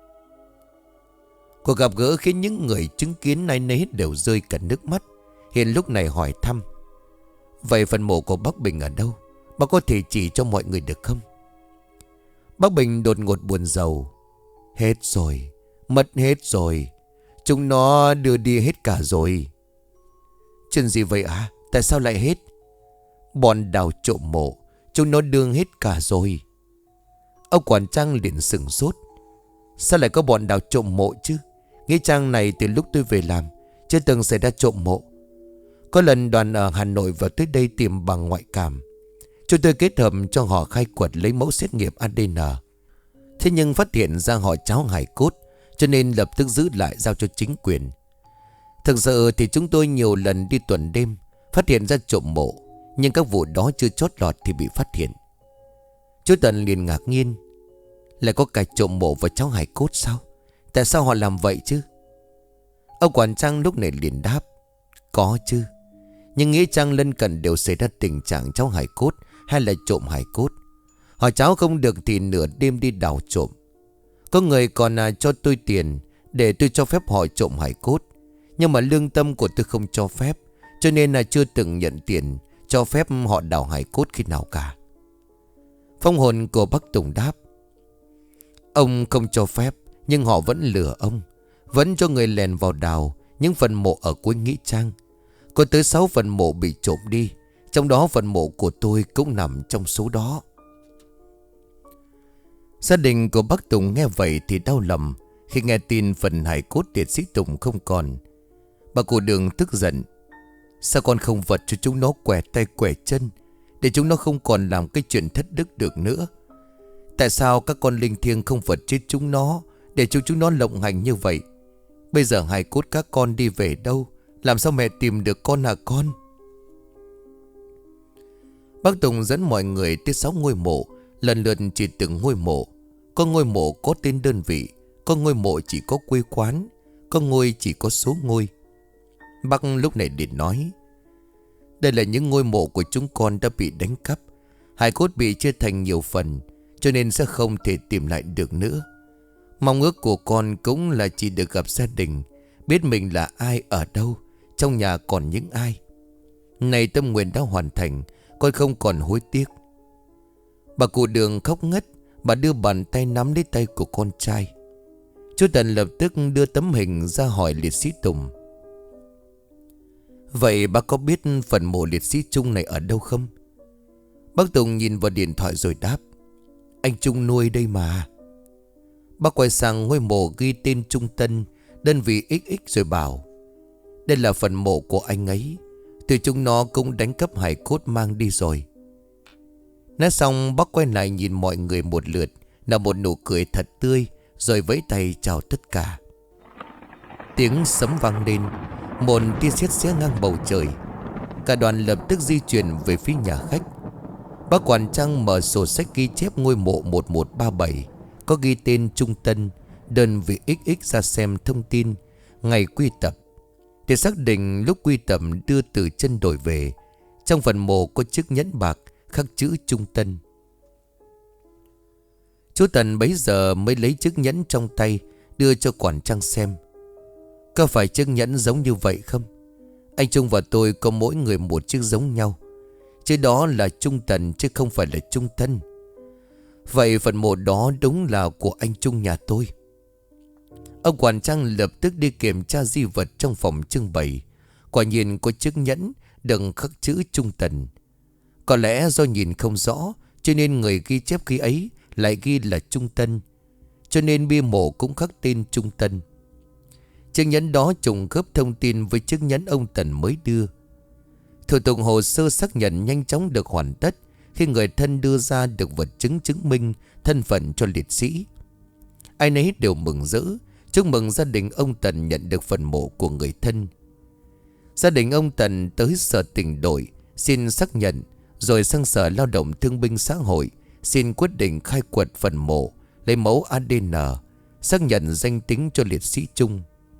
Cuộc gặp gỡ khiến những người chứng kiến nay nấy đều rơi cả nước mắt. Hiền lúc này hỏi thăm: Vậy phần mộ của bác Bình ở đâu? Bác có thể chỉ cho mọi người được không? Bác Bình đột ngột buồn rầu: Hết rồi, mất hết rồi. Chúng nó đưa đi hết cả rồi. Chuyện gì vậy à? Tại sao lại hết? Bọn đào trộm mộ, chúng nó đưa hết cả rồi. Ông quản trang liền sửng sốt: Sao lại có bọn đào trộm mộ chứ? Nghĩa trang này từ lúc tôi về làm chưa từng xảy ra trộm mộ. Có lần đoàn ở Hà Nội vào tới đây tìm bằng ngoại cảm. Chúng tôi kết hợp cho họ khai quật lấy mẫu xét nghiệm a đê en. Thế nhưng phát hiện ra họ tráo hài cốt, cho nên lập tức giữ lại giao cho chính quyền. Thực sự thì chúng tôi nhiều lần đi tuần đêm, phát hiện ra trộm mộ, nhưng các vụ đó chưa chót lọt thì bị phát hiện. Chú Tần liền ngạc nhiên: Lại có cả trộm mộ và tráo hài cốt sao? Tại sao họ làm vậy chứ? Ông quản trang lúc này liền đáp: Có chứ. Nhưng nghĩa trang lân cận đều xảy ra tình trạng tráo hài cốt hay là trộm hài cốt. Họ tráo không được thì nửa đêm đi đào trộm. Có người còn à, cho tôi tiền để tôi cho phép họ trộm hài cốt. Nhưng mà lương tâm của tôi không cho phép, cho nên là chưa từng nhận tiền cho phép họ đào hài cốt khi nào cả. Phong hồn của bác Tùng đáp: Ông không cho phép, nhưng họ vẫn lừa ông, vẫn cho người lèn vào đào những phần mộ ở cuối nghĩa trang. Có tới sáu phần mộ bị trộm đi, trong đó phần mộ của tôi cũng nằm trong số đó. Gia đình của bác Tùng nghe vậy thì đau lòng khi nghe tin phần hài cốt liệt sĩ Tùng không còn. Bà cụ Đường tức giận: Sao con không vật cho chúng nó quẻ tay quẻ chân, để chúng nó không còn làm cái chuyện thất đức được nữa? Tại sao các con linh thiêng không vật chết chúng nó, để cho chúng nó lộng hành như vậy? Bây giờ hài cốt các con đi về đâu? Làm sao mẹ tìm được con hả con? Bác Tùng dẫn mọi người tới sáu ngôi mộ, lần lượt chỉ từng ngôi mộ. Có ngôi mộ có tên đơn vị, có ngôi mộ chỉ có quê quán, có ngôi chỉ có số ngôi. Bác lúc này liền nói: Đây là những ngôi mộ của chúng con đã bị đánh cắp. Hài cốt bị chia thành nhiều phần, cho nên sẽ không thể tìm lại được nữa. Mong ước của con cũng là chỉ được gặp gia đình, biết mình là ai ở đâu, trong nhà còn những ai. Này tâm nguyện đã hoàn thành, con không còn hối tiếc. Bà cụ Đường khóc ngất. Bà đưa bàn tay nắm lấy tay của con trai. Chú Tần lập tức đưa tấm hình ra hỏi liệt sĩ Tùng: Vậy bác có biết phần mộ liệt sĩ Trung này ở đâu không? Bác Tùng nhìn vào điện thoại rồi đáp: Anh Trung nuôi đây mà. Bác quay sang ngôi mộ ghi tên Trung Tân, đơn vị ích ích rồi bảo: Đây là phần mộ của anh ấy. Từ chúng nó cũng đánh cắp hài cốt mang đi rồi. Nói xong bác quay lại nhìn mọi người một lượt, là một nụ cười thật tươi, rồi vẫy tay chào tất cả. Tiếng sấm vang lên, một tia sét xé ngang bầu trời. Cả đoàn lập tức di chuyển về phía nhà khách. Bác quản trang mở sổ sách ghi chép ngôi mộ một một ba bảy, có ghi tên Trung Tân, đơn vị ích ích ra xem thông tin ngày quy tập, để xác định lúc quy tập đưa từ chân đổi về. Trong phần mộ có chiếc nhẫn bạc khắc chữ Trung Tân. Chú Tần bấy giờ mới lấy chiếc nhẫn trong tay đưa cho quản trang xem. Có phải chiếc nhẫn giống như vậy không? Anh Trung và tôi có mỗi người một chiếc giống nhau, chứ đó là Trung Tần chứ không phải là Trung Tân. Vậy phần mộ đó đúng là của anh Trung nhà tôi. Ông quản trang lập tức đi kiểm tra di vật trong phòng trưng bày. Quả nhiên có chiếc nhẫn đựng khắc chữ Trung Tần. Có lẽ do nhìn không rõ, cho nên người ghi chép khi ấy lại ghi là Trung Tân, cho nên bia mộ cũng khắc tên Trung Tân. Chiếc nhẫn đó trùng khớp thông tin với chiếc nhẫn ông Tần mới đưa. Thủ tục hồ sơ xác nhận nhanh chóng được hoàn tất khi người thân đưa ra được vật chứng chứng minh thân phận cho liệt sĩ. Ai nấy đều mừng rỡ, chúc mừng gia đình ông Tần nhận được phần mộ của người thân. Gia đình ông Tần tới sở tỉnh đội xin xác nhận, rồi sang sở lao động thương binh xã hội xin quyết định khai quật phần mộ, lấy mẫu a đê en, xác nhận danh tính cho liệt sĩ Trung.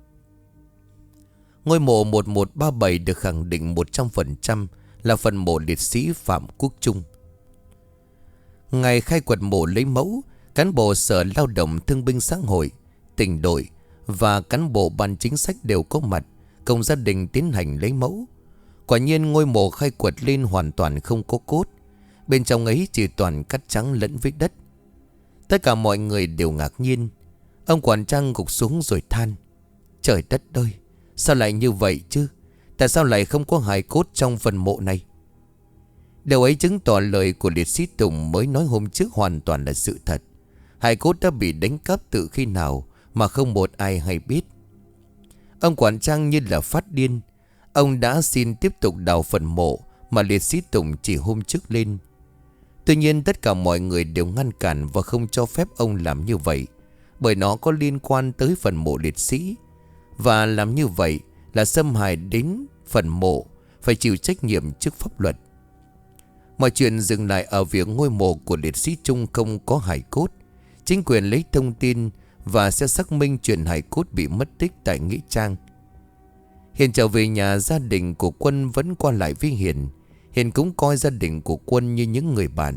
Ngôi mộ một một ba bảy được khẳng định một trăm phần trăm là phần mộ liệt sĩ Phạm Quốc Trung. Ngày khai quật mộ lấy mẫu, cán bộ sở lao động thương binh xã hội, tỉnh đội và cán bộ ban chính sách đều có mặt, cùng gia đình tiến hành lấy mẫu. Quả nhiên ngôi mộ khai quật lên hoàn toàn không có cốt, bên trong ấy chỉ toàn cát trắng lẫn với đất. Tất cả mọi người đều ngạc nhiên. Ông quản trang gục xuống rồi than: Trời đất ơi, sao lại như vậy chứ? Tại sao lại không có hài cốt trong phần mộ này? Điều ấy chứng tỏ lời của liệt sĩ Tùng mới nói hôm trước hoàn toàn là sự thật. Hài cốt đã bị đánh cắp từ khi nào mà không một ai hay biết. Ông quản trang như là phát điên. Ông đã xin tiếp tục đào phần mộ mà liệt sĩ Tùng chỉ hôm trước lên. Tuy nhiên tất cả mọi người đều ngăn cản và không cho phép ông làm như vậy, bởi nó có liên quan tới phần mộ liệt sĩ. Và làm như vậy là xâm hại đến phần mộ, phải chịu trách nhiệm trước pháp luật. Mọi chuyện dừng lại ở việc ngôi mộ của liệt sĩ Trung không có hài cốt. Chính quyền lấy thông tin và sẽ xác minh chuyện hài cốt bị mất tích tại nghĩa trang. Hiền trở về nhà, gia đình của Quân vẫn qua lại với Hiền. Hiền cũng coi gia đình của Quân như những người bạn.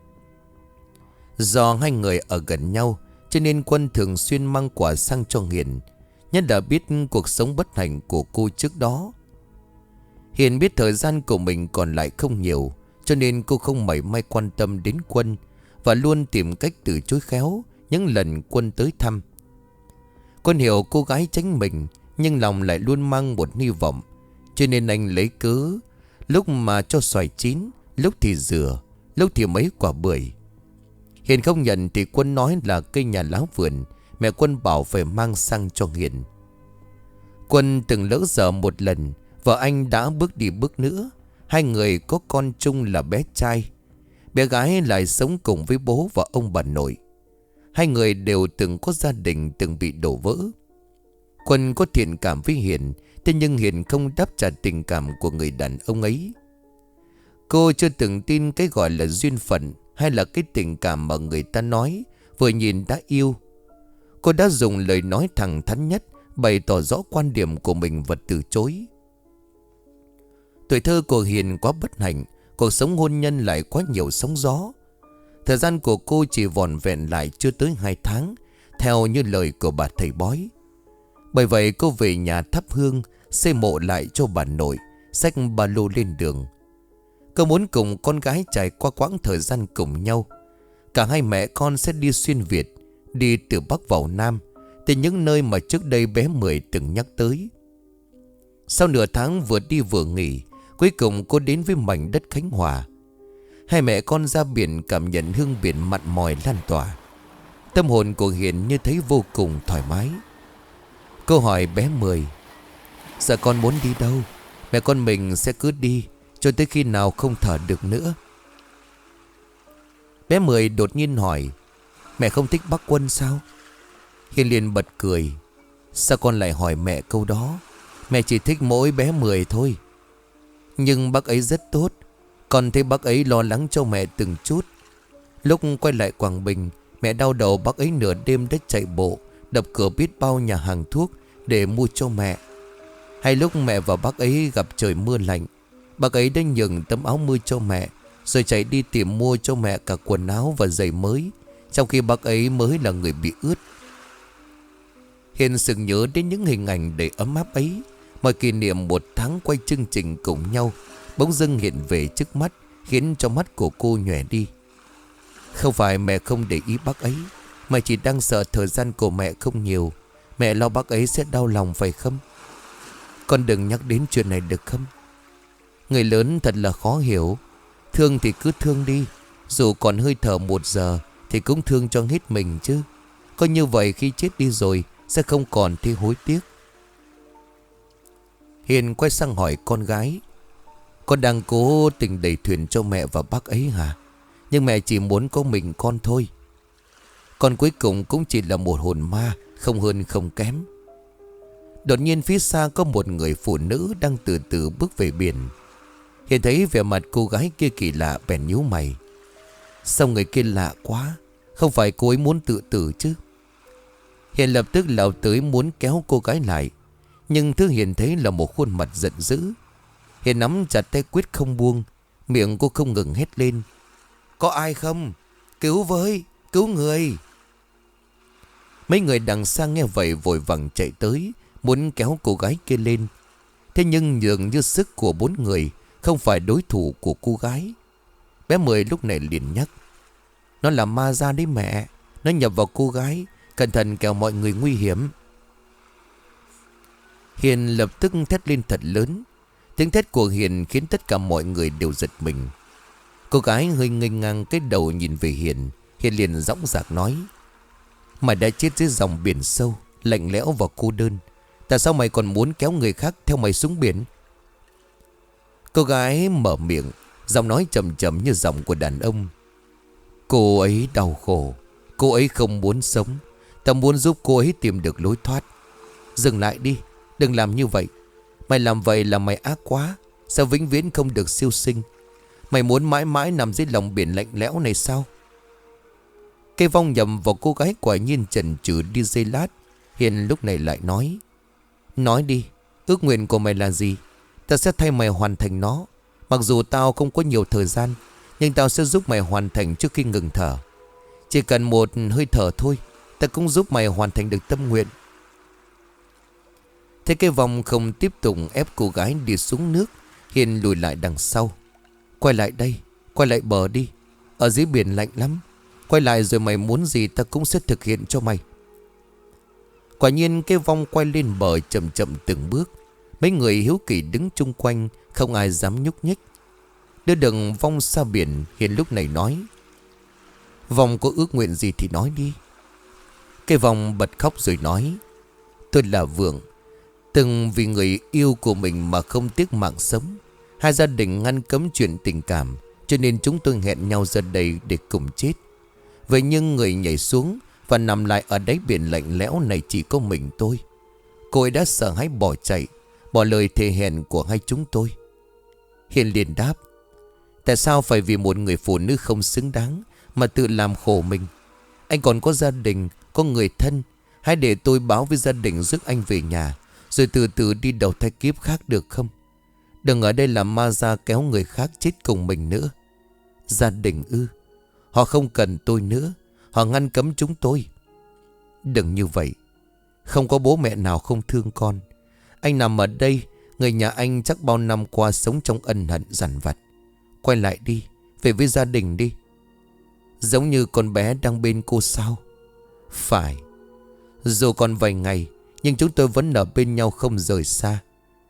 Do hai người ở gần nhau, cho nên Quân thường xuyên mang quà sang cho Hiền, nhất là biết cuộc sống bất hạnh của cô trước đó. Hiền biết thời gian của mình còn lại không nhiều, cho nên cô không mảy may quan tâm đến Quân, và luôn tìm cách từ chối khéo những lần Quân tới thăm. Quân hiểu cô gái tránh mình, nhưng lòng lại luôn mang một hy vọng, cho nên anh lấy cớ lúc mà cho xoài chín, lúc thì dừa, lúc thì mấy quả bưởi. Hiền không nhận thì Quân nói là cây nhà lá vườn, mẹ Quân bảo phải mang sang cho Hiền. Quân từng lỡ dở một lần, vợ anh đã bước đi bước nữa. Hai người có con chung là bé trai. Bé gái lại sống cùng với bố và ông bà nội. Hai người đều từng có gia đình, từng bị đổ vỡ. Quân có thiện cảm với Hiền, thế nhưng Hiền không đáp trả tình cảm của người đàn ông ấy. Cô chưa từng tin cái gọi là duyên phận, hay là cái tình cảm mà người ta nói vừa nhìn đã yêu. Cô đã dùng lời nói thẳng thắn nhất bày tỏ rõ quan điểm của mình và từ chối. Tuổi thơ của Hiền quá bất hạnh, cuộc sống hôn nhân lại quá nhiều sóng gió. Thời gian của cô chỉ vỏn vẹn lại chưa tới hai tháng, theo như lời của bà thầy bói. Bởi vậy cô về nhà thắp hương, xây mộ lại cho bà nội, xách ba lô lên đường. Cô muốn cùng con gái trải qua quãng thời gian cùng nhau. Cả hai mẹ con sẽ đi xuyên Việt, đi từ Bắc vào Nam, từ những nơi mà trước đây bé Mười từng nhắc tới. Sau nửa tháng vừa đi vừa nghỉ, cuối cùng cô đến với mảnh đất Khánh Hòa. Hai mẹ con ra biển cảm nhận hương biển mặn mòi lan tỏa. Tâm hồn của Hiền như thấy vô cùng thoải mái. Cô hỏi bé Mười: Giờ con muốn đi đâu? Mẹ con mình sẽ cứ đi cho tới khi nào không thở được nữa. Bé Mười đột nhiên hỏi: Mẹ không thích bác Quân sao? Hiền liền bật cười: Sao con lại hỏi mẹ câu đó? Mẹ chỉ thích mỗi bé Mười thôi. Nhưng bác ấy rất tốt. Con thấy bác ấy lo lắng cho mẹ từng chút. Lúc quay lại Quảng Bình, mẹ đau đầu bác ấy nửa đêm đã chạy bộ đập cửa biết bao nhà hàng thuốc để mua cho mẹ. Hay lúc mẹ và bác ấy gặp trời mưa lạnh, bác ấy đã nhường tấm áo mưa cho mẹ, rồi chạy đi tìm mua cho mẹ cả quần áo và giày mới, trong khi bác ấy mới là người bị ướt. Hiền sực nhớ đến những hình ảnh đầy ấm áp ấy. Mọi kỷ niệm một tháng quay chương trình cùng nhau bỗng dưng hiện về trước mắt, khiến cho mắt của cô nhòe đi. Không phải mẹ không để ý bác ấy, mà chỉ đang sợ thời gian của mẹ không nhiều. Mẹ lo bác ấy sẽ đau lòng phải không? Con đừng nhắc đến chuyện này được không? Người lớn thật là khó hiểu. Thương thì cứ thương đi. Dù còn hơi thở một giờ thì cũng thương cho hết mình chứ. Có như vậy khi chết đi rồi sẽ không còn thấy hối tiếc. Hiền quay sang hỏi con gái: Con đang cố tình đẩy thuyền cho mẹ và bác ấy hả? Nhưng mẹ chỉ muốn có mình con thôi. Con cuối cùng cũng chỉ là một hồn ma, không hơn không kém. Đột nhiên phía xa có một người phụ nữ đang từ từ bước về biển. Hiền thấy vẻ mặt cô gái kia kỳ lạ, bèn nhíu mày. Sao người kia lạ quá? Không phải cô ấy muốn tự tử chứ? Hiền lập tức lao tới muốn kéo cô gái lại, nhưng thứ Hiền thấy là một khuôn mặt giận dữ. Hiền nắm chặt tay quyết không buông. Miệng cô không ngừng hét lên: Có ai không? Cứu với! Cứu người! Mấy người đằng xa nghe vậy vội vàng chạy tới, muốn kéo cô gái kia lên. Thế nhưng dường như sức của bốn người không phải đối thủ của cô gái. Bé Mười lúc này liền nhắc: Nó là ma ra đấy mẹ. Nó nhập vào cô gái. Cẩn thận kẻo mọi người nguy hiểm. Hiền lập tức thét lên thật lớn. Tiếng thét của Hiền khiến tất cả mọi người đều giật mình. Cô gái hơi nghênh ngang cái đầu nhìn về Hiền. Hiền liền dõng dạc nói: Mày đã chết dưới dòng biển sâu, lạnh lẽo và cô đơn. Tại sao mày còn muốn kéo người khác theo mày xuống biển? Cô gái mở miệng, giọng nói trầm trầm như giọng của đàn ông: Cô ấy đau khổ. Cô ấy không muốn sống. Ta muốn giúp cô ấy tìm được lối thoát. Dừng lại đi. Đừng làm như vậy. Mày làm vậy là mày ác quá. Sao vĩnh viễn không được siêu sinh? Mày muốn mãi mãi nằm dưới lòng biển lạnh lẽo này sao? Cây vong nhầm vào cô gái quả nhiên chần chừ đi giây lát. Hiền lúc này lại nói: Nói đi. Ước nguyện của mày là gì? Ta sẽ thay mày hoàn thành nó. Mặc dù tao không có nhiều thời gian, nhưng tao sẽ giúp mày hoàn thành trước khi ngừng thở. Chỉ cần một hơi thở thôi, ta cũng giúp mày hoàn thành được tâm nguyện. Thế cái vòng không tiếp tục ép cô gái đi xuống nước. Hiền lùi lại đằng sau: Quay lại đây. Quay lại bờ đi. Ở dưới biển lạnh lắm. Quay lại rồi mày muốn gì ta cũng sẽ thực hiện cho mày. Quả nhiên cái vong quay lên bờ chậm chậm từng bước. Mấy người hiếu kỳ đứng chung quanh, không ai dám nhúc nhích. Đưa đường vong xa biển, Hiền lúc này nói: Vong có ước nguyện gì thì nói đi. Cái vong bật khóc rồi nói: Tôi là Vượng, từng vì người yêu của mình mà không tiếc mạng sống. Hai gia đình ngăn cấm chuyện tình cảm, cho nên chúng tôi hẹn nhau ra đây để cùng chết. Vậy nhưng người nhảy xuống và nằm lại ở đáy biển lạnh lẽo này chỉ có mình tôi. Cô ấy đã sợ hãi bỏ chạy, bỏ lời thề hẹn của hai chúng tôi. Hiền liền đáp: Tại sao phải vì một người phụ nữ không xứng đáng mà tự làm khổ mình? Anh còn có gia đình, có người thân. Hãy để tôi báo với gia đình rước anh về nhà, rồi từ từ đi đầu thai kiếp khác được không? Đừng ở đây làm ma ra kéo người khác chết cùng mình nữa. Gia đình ư? Họ không cần tôi nữa. Họ ngăn cấm chúng tôi. Đừng như vậy. Không có bố mẹ nào không thương con. Anh nằm ở đây, người nhà anh chắc bao năm qua sống trong ân hận dằn vặt. Quay lại đi, về với gia đình đi. Giống như con bé đang bên cô sao? Phải. Dù còn vài ngày, nhưng chúng tôi vẫn ở bên nhau không rời xa.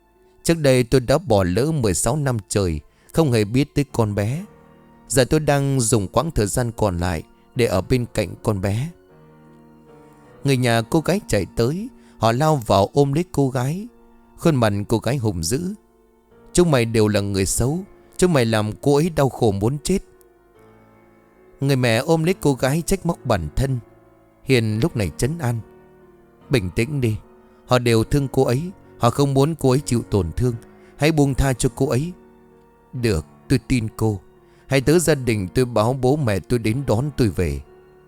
Trước đây tôi đã bỏ lỡ mười sáu năm trời, không hề biết tới con bé. Giờ tôi đang dùng quãng thời gian còn lại để ở bên cạnh con bé. Người nhà cô gái chạy tới, họ lao vào ôm lấy cô gái. Khuôn mặt cô gái hùng dữ. Chúng mày đều là người xấu, chúng mày làm cô ấy đau khổ muốn chết. Người mẹ ôm lấy cô gái trách móc bản thân. Hiền lúc này trấn an. Bình tĩnh đi, họ đều thương cô ấy, họ không muốn cô ấy chịu tổn thương. Hãy buông tha cho cô ấy. Được, tôi tin cô. Hãy tới gia đình tôi báo bố mẹ tôi đến đón tôi về.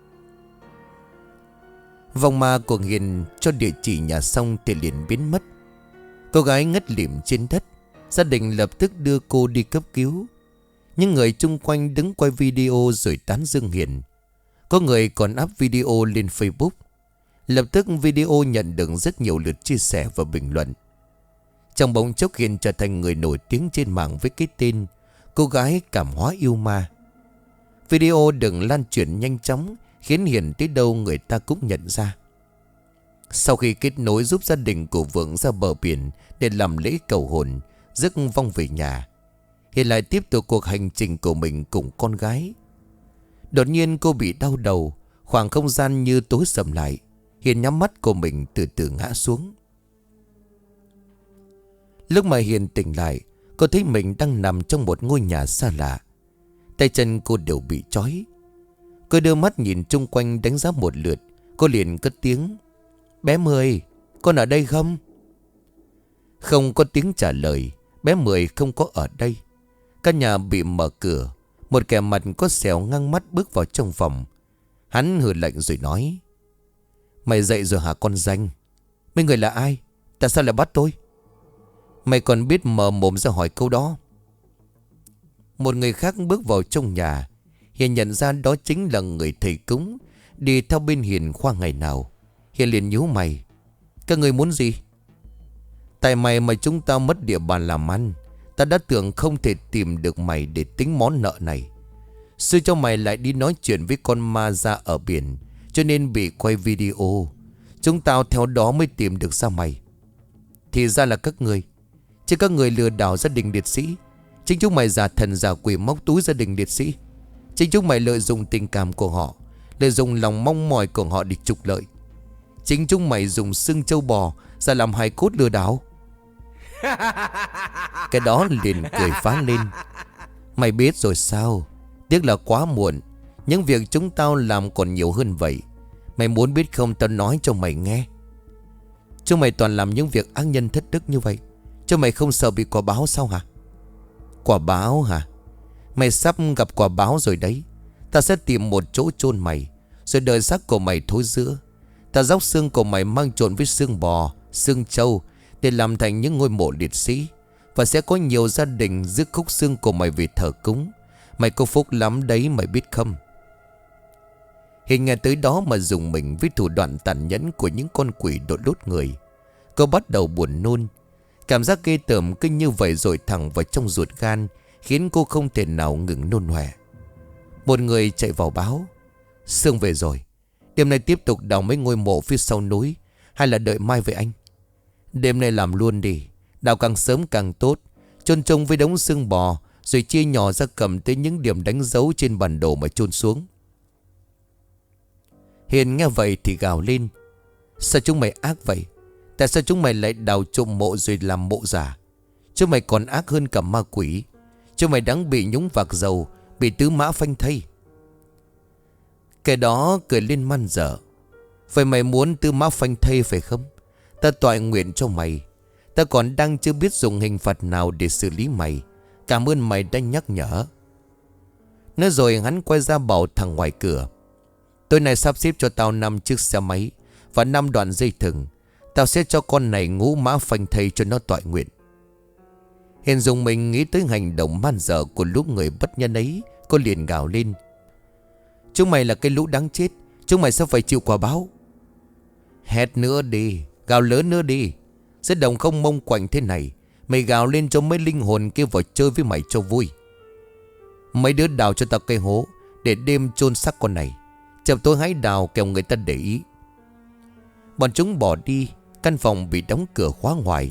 Vòng ma của Hiền cho địa chỉ nhà xong thì liền biến mất. Cô gái ngất lịm trên đất. Gia đình lập tức đưa cô đi cấp cứu. Những người chung quanh đứng quay video rồi tán dương Hiền. Có người còn up video lên Facebook. Lập tức video nhận được rất nhiều lượt chia sẻ và bình luận. Trong bóng chốc Hiền trở thành người nổi tiếng trên mạng với cái tên cô gái cảm hóa yêu ma. Video được lan truyền nhanh chóng, khiến Hiền tới đâu người ta cũng nhận ra. Sau khi kết nối giúp gia đình của Vượng ra bờ biển để làm lễ cầu hồn, rước vong về nhà, Hiền lại tiếp tục cuộc hành trình của mình cùng con gái. Đột nhiên cô bị đau đầu, khoảng không gian như tối sầm lại. Hiền nhắm mắt của mình từ từ ngã xuống. Lúc mà Hiền tỉnh lại, cô thấy mình đang nằm trong một ngôi nhà xa lạ. Tay chân cô đều bị trói. Cô đưa mắt nhìn chung quanh đánh giá một lượt. Cô liền cất tiếng. Bé Mười, con ở đây không? Không có tiếng trả lời. Bé Mười không có ở đây. Căn nhà bị mở cửa. Một kẻ mặt có sẹo ngang mắt bước vào trong phòng. Hắn hừ lạnh rồi nói. Mày dậy rồi hả con danh? Mấy người là ai? Tại sao lại bắt tôi? Mày còn biết mở mồm ra hỏi câu đó? Một người khác bước vào trong nhà. Hiền nhận ra đó chính là người thầy cúng đi theo bên Hiền khoa ngày nào. Hiền liền nhíu mày. Các người muốn gì? Tại mày mà chúng ta mất địa bàn làm ăn. Ta đã tưởng không thể tìm được mày để tính món nợ này. Sư cho mày lại đi nói chuyện với con ma ra ở biển, cho nên bị quay video. Chúng tao theo đó mới tìm được ra mày. Thì ra là các người. Chứ các người lừa đảo gia đình liệt sĩ. Chính chúng mày giả thần giả quỷ móc túi gia đình liệt sĩ. Chính chúng mày lợi dụng tình cảm của họ, lợi dụng lòng mong mỏi của họ để trục lợi. Chính chúng mày dùng xương trâu bò ra làm hài cốt lừa đảo. Cái đó liền cười phá lên. Mày biết rồi sao? Tiếc là quá muộn. Những việc chúng tao làm còn nhiều hơn vậy. Mày muốn biết không, tao nói cho mày nghe. Chúng mày toàn làm những việc ác nhân thất đức như vậy. Chứ mày không sợ bị quả báo sao hả? Quả báo hả? Mày sắp gặp quả báo rồi đấy. Ta sẽ tìm một chỗ chôn mày, rồi đợi xác của mày thối rữa. Ta róc xương của mày mang trộn với xương bò, xương trâu để làm thành những ngôi mộ liệt sĩ. Và sẽ có nhiều gia đình rước khúc xương của mày về thờ cúng. Mày có phúc lắm đấy, mày biết không? Hiền nghe tới đó mà dùng mình với thủ đoạn tàn nhẫn của những con quỷ đốt đốt người. Cô bắt đầu buồn nôn. Cảm giác ghê tởm cứ như vậy rồi thẳng vào trong ruột gan, khiến cô không thể nào ngừng nôn ọe. Một người chạy vào báo. Sương về rồi. Đêm nay tiếp tục đào mấy ngôi mộ phía sau núi, hay là đợi mai về anh? Đêm nay làm luôn đi. Đào càng sớm càng tốt. Chôn trông với đống xương bò, rồi chia nhỏ ra cầm tới những điểm đánh dấu trên bản đồ mà chôn xuống. Hiền nghe vậy thì gào lên. Sao chúng mày ác vậy? Tại sao chúng mày lại đào trộm mộ rồi làm mộ giả? Chúng mày còn ác hơn cả ma quỷ. Chúng mày đáng bị nhúng vạc dầu, bị tứ mã phanh thây. Cái đó cười lên man dở. Vậy mày muốn tứ mã phanh thây phải không? Ta toại nguyện cho mày. Ta còn đang chưa biết dùng hình phạt nào để xử lý mày. Cảm ơn mày đã nhắc nhở. Nói rồi hắn quay ra bảo thằng ngoài cửa. Tối nay sắp xếp cho tao năm chiếc xe máy và năm đoạn dây thừng. Tao sẽ cho con này ngũ mã phanh thây cho nó toại nguyện. Hiền dùng mình nghĩ tới hành động man dở của lũ người bất nhân ấy. Cô liền gào lên. Chúng mày là cái lũ đáng chết. Chúng mày sẽ phải chịu quả báo. Hét nữa đi. Gào lớn nữa đi. Giết đồng không mông quạnh thế này. Mày gào lên cho mấy linh hồn kia vào chơi với mày cho vui. Mấy đứa đào cho tao cây hố để đêm chôn xác con này. Chậm tối hãy đào kẻo người ta để ý. Bọn chúng bỏ đi. Căn phòng bị đóng cửa khóa ngoài.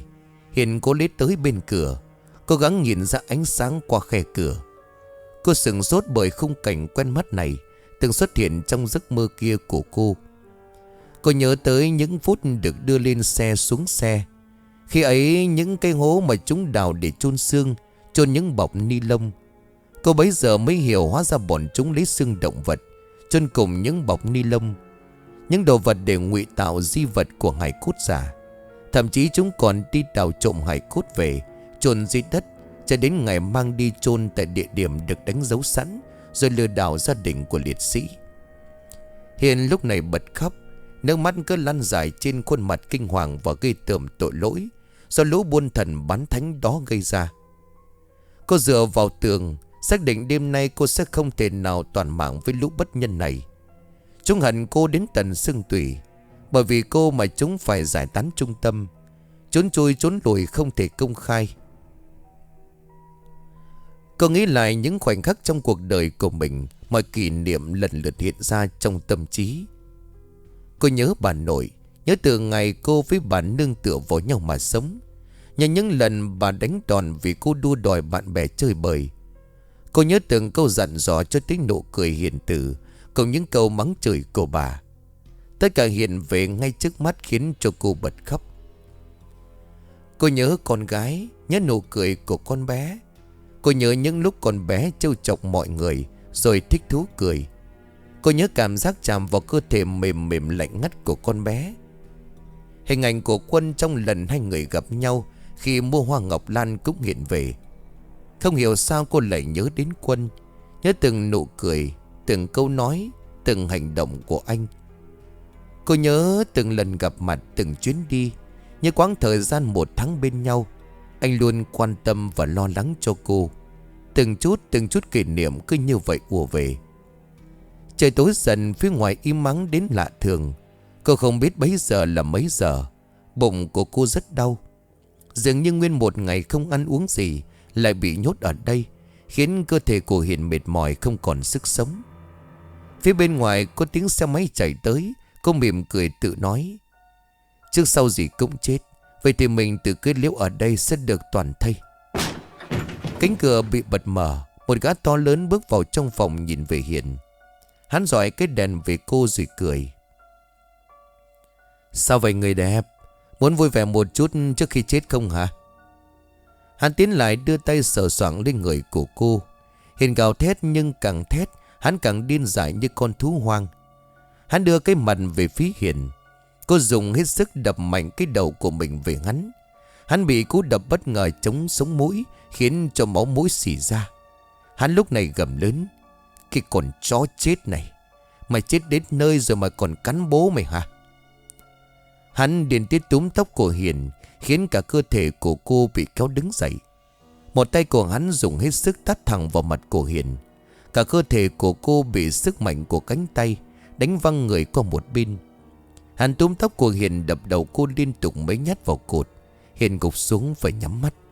Hiền cố lết tới bên cửa, cố gắng nhìn ra ánh sáng qua khe cửa. Cô sửng sốt bởi khung cảnh quen mắt này từng xuất hiện trong giấc mơ kia của cô. Cô nhớ tới những phút được đưa lên xe xuống xe. Khi ấy những cái hố mà chúng đào để chôn xương, chôn những bọc ni lông. Cô bấy giờ mới hiểu hóa ra bọn chúng lấy xương động vật chôn cùng những bọc ni lông, những đồ vật để ngụy tạo di vật của hài cốt giả. Thậm chí chúng còn đi đào trộm hài cốt về chôn dưới đất, cho đến ngày mang đi chôn tại địa điểm được đánh dấu sẵn, rồi lừa đảo gia đình của liệt sĩ. Hiền lúc này bật khóc, nước mắt cứ lăn dài trên khuôn mặt kinh hoàng và gây tởm tội lỗi do lũ buôn thần bán thánh đó gây ra. Cô dựa vào tường, xác định đêm nay cô sẽ không thể nào toàn mạng với lũ bất nhân này. Chúng hận cô đến tận xương tủy, bởi vì cô mà chúng phải giải tán trung tâm, trốn chui trốn lùi không thể công khai. Cô nghĩ lại những khoảnh khắc trong cuộc đời của mình, mọi kỷ niệm lần lượt hiện ra trong tâm trí. Cô nhớ bà nội, nhớ từ ngày cô với bà nương tựa vào nhau mà sống, nhớ những lần bà đánh đòn vì cô đua đòi bạn bè chơi bời. Cô nhớ từng câu dặn dò cho tiếng nụ cười hiền từ, cùng những câu mắng chửi của bà. Tất cả hiện về ngay trước mắt khiến cho cô bật khóc. Cô nhớ con gái, nhớ nụ cười của con bé. Cô nhớ những lúc con bé trêu chọc mọi người rồi thích thú cười. Cô nhớ cảm giác chạm vào cơ thể mềm mềm lạnh ngắt của con bé. Hình ảnh của Quân trong lần hai người gặp nhau khi mua hoa ngọc lan cũng hiện về. Không hiểu sao cô lại nhớ đến Quân, nhớ từng nụ cười, từng câu nói, từng hành động của anh. Cô nhớ từng lần gặp mặt, từng chuyến đi, như quãng thời gian một tháng bên nhau. Anh luôn quan tâm và lo lắng cho cô. Từng chút từng chút kỷ niệm cứ như vậy ùa về. Trời tối dần, phía ngoài im ắng đến lạ thường. Cô không biết bấy giờ là mấy giờ. Bụng của cô rất đau. Dường như nguyên một ngày không ăn uống gì lại bị nhốt ở đây, khiến cơ thể của Hiền mệt mỏi không còn sức sống. Phía bên ngoài có tiếng xe máy chạy tới. Cô mỉm cười tự nói, trước sau gì cũng chết, vậy thì mình tự kết liễu ở đây sẽ được toàn thây. Cánh cửa bị bật mở. Một gã to lớn bước vào trong phòng nhìn về Hiền. Hắn dọi cái đèn về cô rồi cười. Sao vậy người đẹp? Muốn vui vẻ một chút trước khi chết không hả? Hắn tiến lại đưa tay sờ soạng lên người của cô. Hiền gào thét, nhưng càng thét hắn càng điên dại như con thú hoang. Hắn đưa cái mặt về phía Hiền. Cô dùng hết sức đập mạnh cái đầu của mình về hắn. Hắn bị cú đập bất ngờ chống sống mũi, khiến cho máu mũi xỉ ra. Hắn lúc này gầm lớn, cái con chó chết này, mày chết đến nơi rồi mà còn cắn bố mày hả? Hắn điên tiết túm tóc của Hiền, khiến cả cơ thể của cô bị kéo đứng dậy. Một tay của hắn dùng hết sức tát thẳng vào mặt của Hiền. Cả cơ thể của cô bị sức mạnh của cánh tay đánh văng người qua một bên. Hắn túm tóc của Hiền đập đầu cô liên tục mấy nhát vào cột. Hiền gục xuống phải nhắm mắt.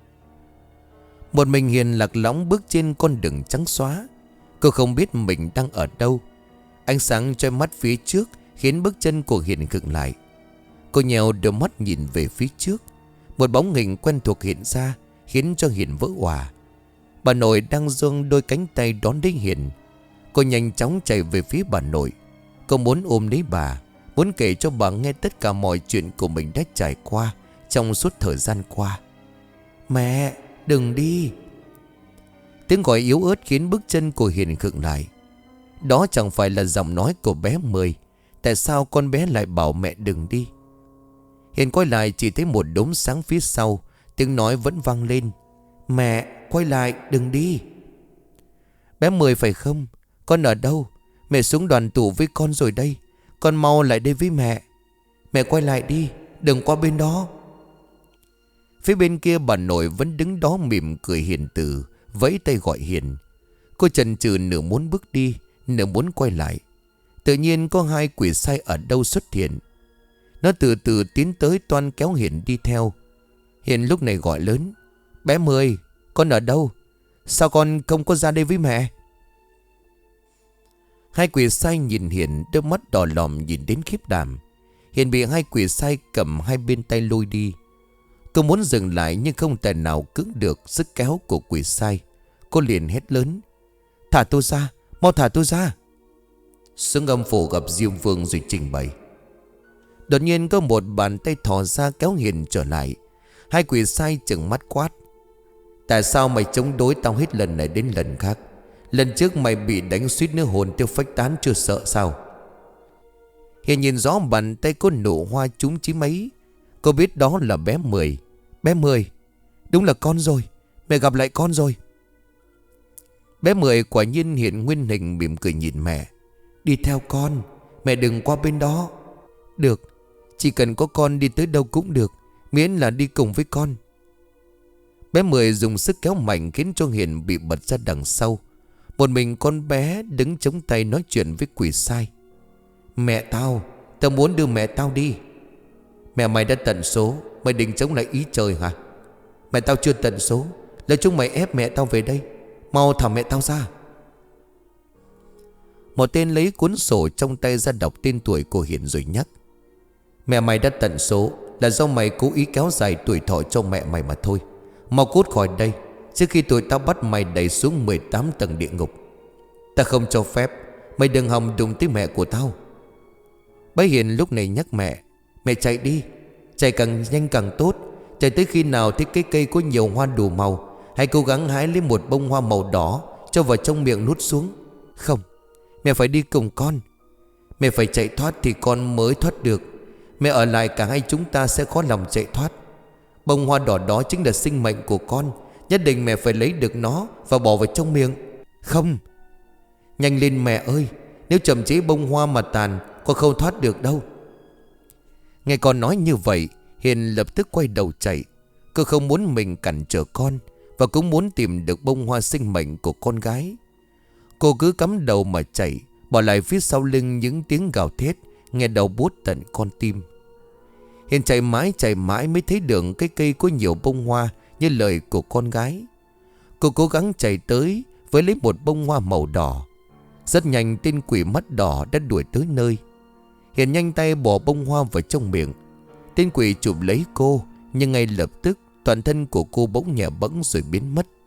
Một mình Hiền lạc lõng bước trên con đường trắng xóa. Cô không biết mình đang ở đâu. Ánh sáng chói mắt phía trước khiến bước chân của Hiền khựng lại. Cô nhèo đôi mắt nhìn về phía trước. Một bóng hình quen thuộc hiện ra, khiến cho Hiền vỡ òa. Bà nội đang giương đôi cánh tay đón đến Hiền. Cô nhanh chóng chạy về phía bà nội. Cô muốn ôm lấy bà, muốn kể cho bà nghe tất cả mọi chuyện của mình đã trải qua trong suốt thời gian qua. Mẹ, đừng đi. Tiếng gọi yếu ớt khiến bước chân của Hiền khựng lại. Đó chẳng phải là giọng nói của bé Mười. Tại sao con bé lại bảo mẹ đừng đi? Hiền quay lại chỉ thấy một đốm sáng phía sau. Tiếng nói vẫn vang lên, mẹ, quay lại, đừng đi. Bé Mười phải không? Con ở đâu? Mẹ xuống đoàn tụ với con rồi đây. Con mau lại đây với mẹ. Mẹ quay lại đi, đừng qua bên đó. Phía bên kia bà nội vẫn đứng đó mỉm cười hiền từ, vẫy tay gọi Hiền. Cô chần chừ nửa muốn bước đi, nửa muốn quay lại. Tự nhiên có hai quỷ sai ở đâu xuất hiện. Nó từ từ tiến tới toan kéo Hiền đi theo. Hiền lúc này gọi lớn, bé Mười, con ở đâu? Sao con không có ra đây với mẹ? Hai quỷ sai nhìn Hiền, đôi mắt đỏ lòm nhìn đến khiếp đảm. Hiền bị hai quỷ sai cầm hai bên tay lôi đi. Cô muốn dừng lại nhưng không thể nào cưỡng được sức kéo của quỷ sai. Cô liền hét lớn: "Thả tôi ra, mau thả tôi ra!" Xứng âm phủ gặp Diêm Vương rồi trình bày. Đột nhiên có một bàn tay thò ra kéo Hiền trở lại. Hai quỷ sai trừng mắt quát: "Tại sao mày chống đối tao hết lần này đến lần khác? Lần trước mày bị đánh suýt nữa hồn tiêu phách tán, chưa sợ sao?" Hiền nhìn rõ bàn tay có nụ hoa trúng chí mấy. Cô biết đó là bé Mười. Bé Mười, đúng là con rồi. Mẹ gặp lại con rồi. Bé Mười quả nhiên hiện nguyên hình, mỉm cười nhìn mẹ: "Đi theo con, mẹ đừng qua bên đó." "Được, chỉ cần có con đi tới đâu cũng được, miễn là đi cùng với con." Bé Mười dùng sức kéo mạnh khiến cho Hiền bị bật ra đằng sau. Một mình con bé đứng chống tay nói chuyện với quỷ sai: "Mẹ tao, tao muốn đưa mẹ tao đi." "Mẹ mày đã tận số, mày định chống lại ý trời hả?" "Mẹ tao chưa tận số, là chúng mày ép mẹ tao về đây. Mau thả mẹ tao ra." Một tên lấy cuốn sổ trong tay ra đọc tên tuổi của Hiền rồi nhắc: "Mẹ mày đã tận số là do mày cố ý kéo dài tuổi thọ cho mẹ mày mà thôi. Mau cút khỏi đây trước khi tụi tao bắt mày đẩy xuống mười tám tầng địa ngục. Ta không cho phép mày đừng hòng đụng tới mẹ của tao." Bé Hiền lúc này nhắc mẹ: "Mẹ chạy đi, chạy càng nhanh càng tốt. Chạy tới khi nào thấy cái cây có nhiều hoa đủ màu, hãy cố gắng hái lấy một bông hoa màu đỏ, cho vào trong miệng nuốt xuống." "Không, mẹ phải đi cùng con. Mẹ phải chạy thoát thì con mới thoát được. Mẹ ở lại cả hai chúng ta sẽ khó lòng chạy thoát. Bông hoa đỏ đó chính là sinh mệnh của con. Nhất định mẹ phải lấy được nó và bỏ vào trong miệng." "Không." "Nhanh lên mẹ ơi, nếu chậm chế bông hoa mà tàn, con không thoát được đâu." Nghe con nói như vậy, Hiền lập tức quay đầu chạy. Cô không muốn mình cản trở con, và cũng muốn tìm được bông hoa sinh mệnh của con gái. Cô cứ cắm đầu mà chạy, bỏ lại phía sau lưng những tiếng gào thét nghe đau buốt tận con tim. Hiền chạy mãi chạy mãi mới thấy được cái cây có nhiều bông hoa như lời của con gái. Cô cố gắng chạy tới với lấy một bông hoa màu đỏ. Rất nhanh tên quỷ mắt đỏ đã đuổi tới nơi. Hiền nhanh tay bỏ bông hoa vào trong miệng. Tên quỷ chụp lấy cô, nhưng ngay lập tức toàn thân của cô bỗng nhẹ bẫng rồi biến mất.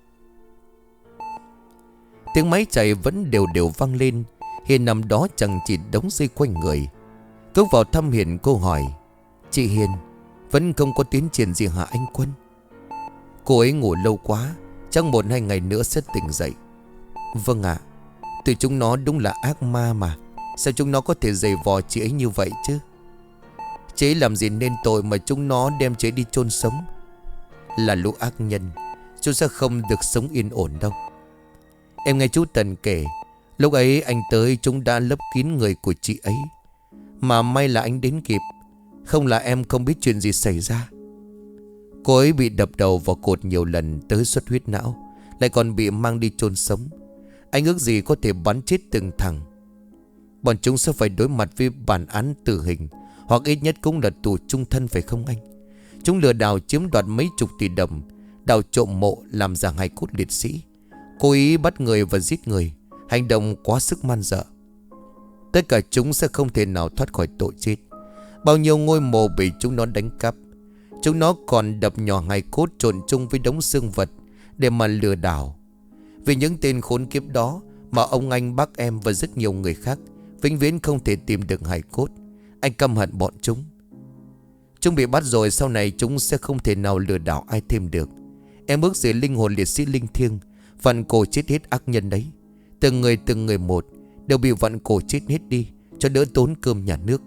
Tiếng máy chạy vẫn đều đều vang lên. Hiền nằm đó chẳng chỉ đống dây quanh người. Cốc vào thăm Hiền, cô hỏi: "Chị Hiền, vẫn không có tiến triển gì hả anh Quân?" "Cô ấy ngủ lâu quá, chắc một hai ngày nữa sẽ tỉnh dậy." "Vâng ạ. Tụi chúng nó đúng là ác ma mà. Sao chúng nó có thể giày vò chị ấy như vậy chứ? Chị ấy làm gì nên tội mà chúng nó đem chị ấy đi chôn sống? Là lũ ác nhân, chúng sẽ không được sống yên ổn đâu." "Em nghe chú Tần kể, lúc ấy anh tới chúng đã lấp kín người của chị ấy. Mà may là anh đến kịp, không là em không biết chuyện gì xảy ra." "Cô ấy bị đập đầu vào cột nhiều lần tới xuất huyết não, lại còn bị mang đi chôn sống. Anh ước gì có thể bắn chết từng thằng. Bọn chúng sẽ phải đối mặt với bản án tử hình, hoặc ít nhất cũng là tù chung thân, phải không anh? Chúng lừa đảo chiếm đoạt mấy chục tỷ đồng, đào trộm mộ làm giả hài cốt liệt sĩ, cố ý bắt người và giết người, hành động quá sức man dợ. Tất cả chúng sẽ không thể nào thoát khỏi tội chết. Bao nhiêu ngôi mộ bị chúng nó đánh cắp. Chúng nó còn đập nhỏ hài cốt trộn chung với đống xương vật để mà lừa đảo. Vì những tên khốn kiếp đó mà ông anh, bác em và rất nhiều người khác vĩnh viễn không thể tìm được hài cốt. Anh căm hận bọn chúng. Chúng bị bắt rồi, sau này chúng sẽ không thể nào lừa đảo ai thêm được. Em ước gì linh hồn liệt sĩ linh thiêng vặn cổ chết hết ác nhân đấy. Từng người từng người một đều bị vặn cổ chết hết đi, cho đỡ tốn cơm nhà nước."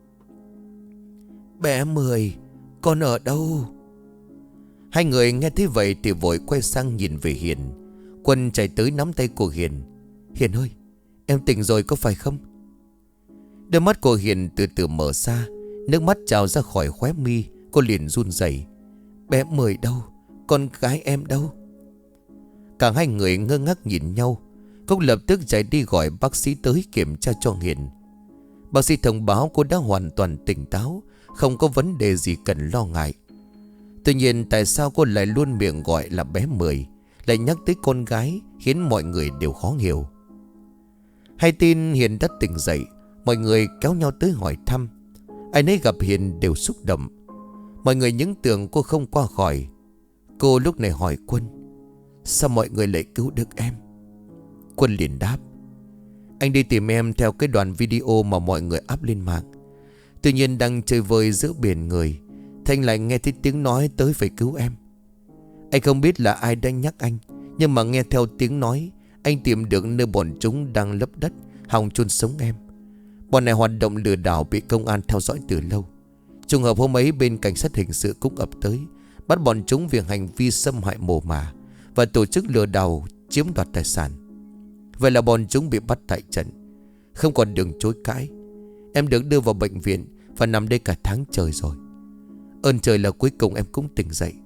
"Bé Mười, con ở đâu?" Hai người nghe thấy vậy thì vội quay sang nhìn về Hiền. Quân chạy tới nắm tay của Hiền. "Hiền ơi, em tỉnh rồi có phải không?" Đôi mắt của Hiền từ từ mở ra, nước mắt trào ra khỏi khóe mi. Cô liền run rẩy: "Bé Mười đâu? Con gái em đâu?" Cả hai người ngơ ngác nhìn nhau. Cốc lập tức chạy đi gọi bác sĩ tới kiểm tra cho Hiền. Bác sĩ thông báo cô đã hoàn toàn tỉnh táo, không có vấn đề gì cần lo ngại. Tuy nhiên tại sao cô lại luôn miệng gọi là bé Mười, lại nhắc tới con gái, khiến mọi người đều khó hiểu. Hay tin Hiền đã tỉnh dậy, mọi người kéo nhau tới hỏi thăm. Ai nấy gặp Hiền đều xúc động. Mọi người những tưởng cô không qua khỏi. Cô lúc này hỏi Quân: sao mọi người lại cứu được em? Quân liền đáp: anh đi tìm em theo cái đoạn video mà mọi người up lên mạng. Tuy nhiên đang chơi vơi giữa biển người, Thanh lại nghe thấy tiếng nói tới phải cứu em. Anh không biết là ai đang nhắc anh, nhưng mà nghe theo tiếng nói, anh tìm được nơi bọn chúng đang lấp đất hòng chôn sống em. Bọn này hoạt động lừa đảo, bị công an theo dõi từ lâu. Trùng hợp hôm ấy bên cảnh sát hình sự cũng ập tới, bắt bọn chúng vì hành vi xâm hại mồ mả và tổ chức lừa đảo chiếm đoạt tài sản. Vậy là bọn chúng bị bắt tại trận, không còn đường chối cãi. Em được đưa vào bệnh viện và nằm đây cả tháng trời rồi. Ơn trời là cuối cùng em cũng tỉnh dậy.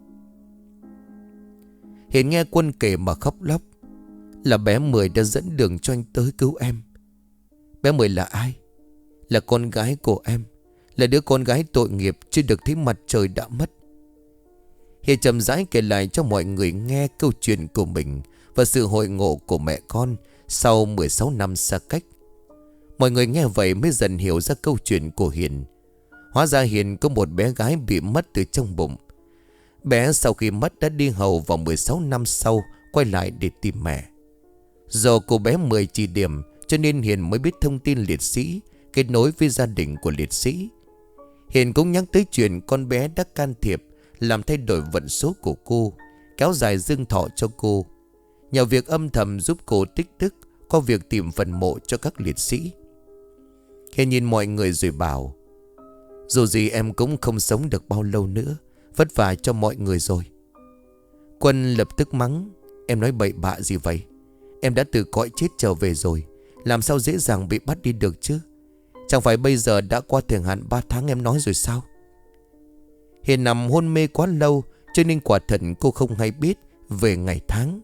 Hiền nghe Quân kể mà khóc lóc. Là bé Mười đã dẫn đường cho anh tới cứu em. Bé Mười là ai? Là con gái của em, là đứa con gái tội nghiệp chưa được thấy mặt trời đã mất. Hiền chậm rãi kể lại cho mọi người nghe câu chuyện của mình và sự hội ngộ của mẹ con sau mười sáu năm xa cách. Mọi người nghe vậy mới dần hiểu ra câu chuyện của Hiền. Hóa ra Hiền có một bé gái bị mất từ trong bụng. Bé sau khi mất đã đi hầu vào mười sáu năm sau quay lại để tìm mẹ. Do cô bé Mười chỉ điểm cho nên Hiền mới biết thông tin liệt sĩ, kết nối với gia đình của liệt sĩ. Hiền cũng nhắc tới chuyện con bé đã can thiệp làm thay đổi vận số của cô, kéo dài dương thọ cho cô, nhờ việc âm thầm giúp cô tích đức qua việc tìm phần mộ cho các liệt sĩ. Hiền nhìn mọi người rồi bảo: dù gì em cũng không sống được bao lâu nữa, vất vả cho mọi người rồi. Quân lập tức mắng: em nói bậy bạ gì vậy? Em đã từ cõi chết trở về rồi, làm sao dễ dàng bị bắt đi được chứ? Chẳng phải bây giờ đã qua thời hạn ba tháng em nói rồi sao? Hiền nằm hôn mê quá lâu, cho nên quả thật cô không hay biết về ngày tháng.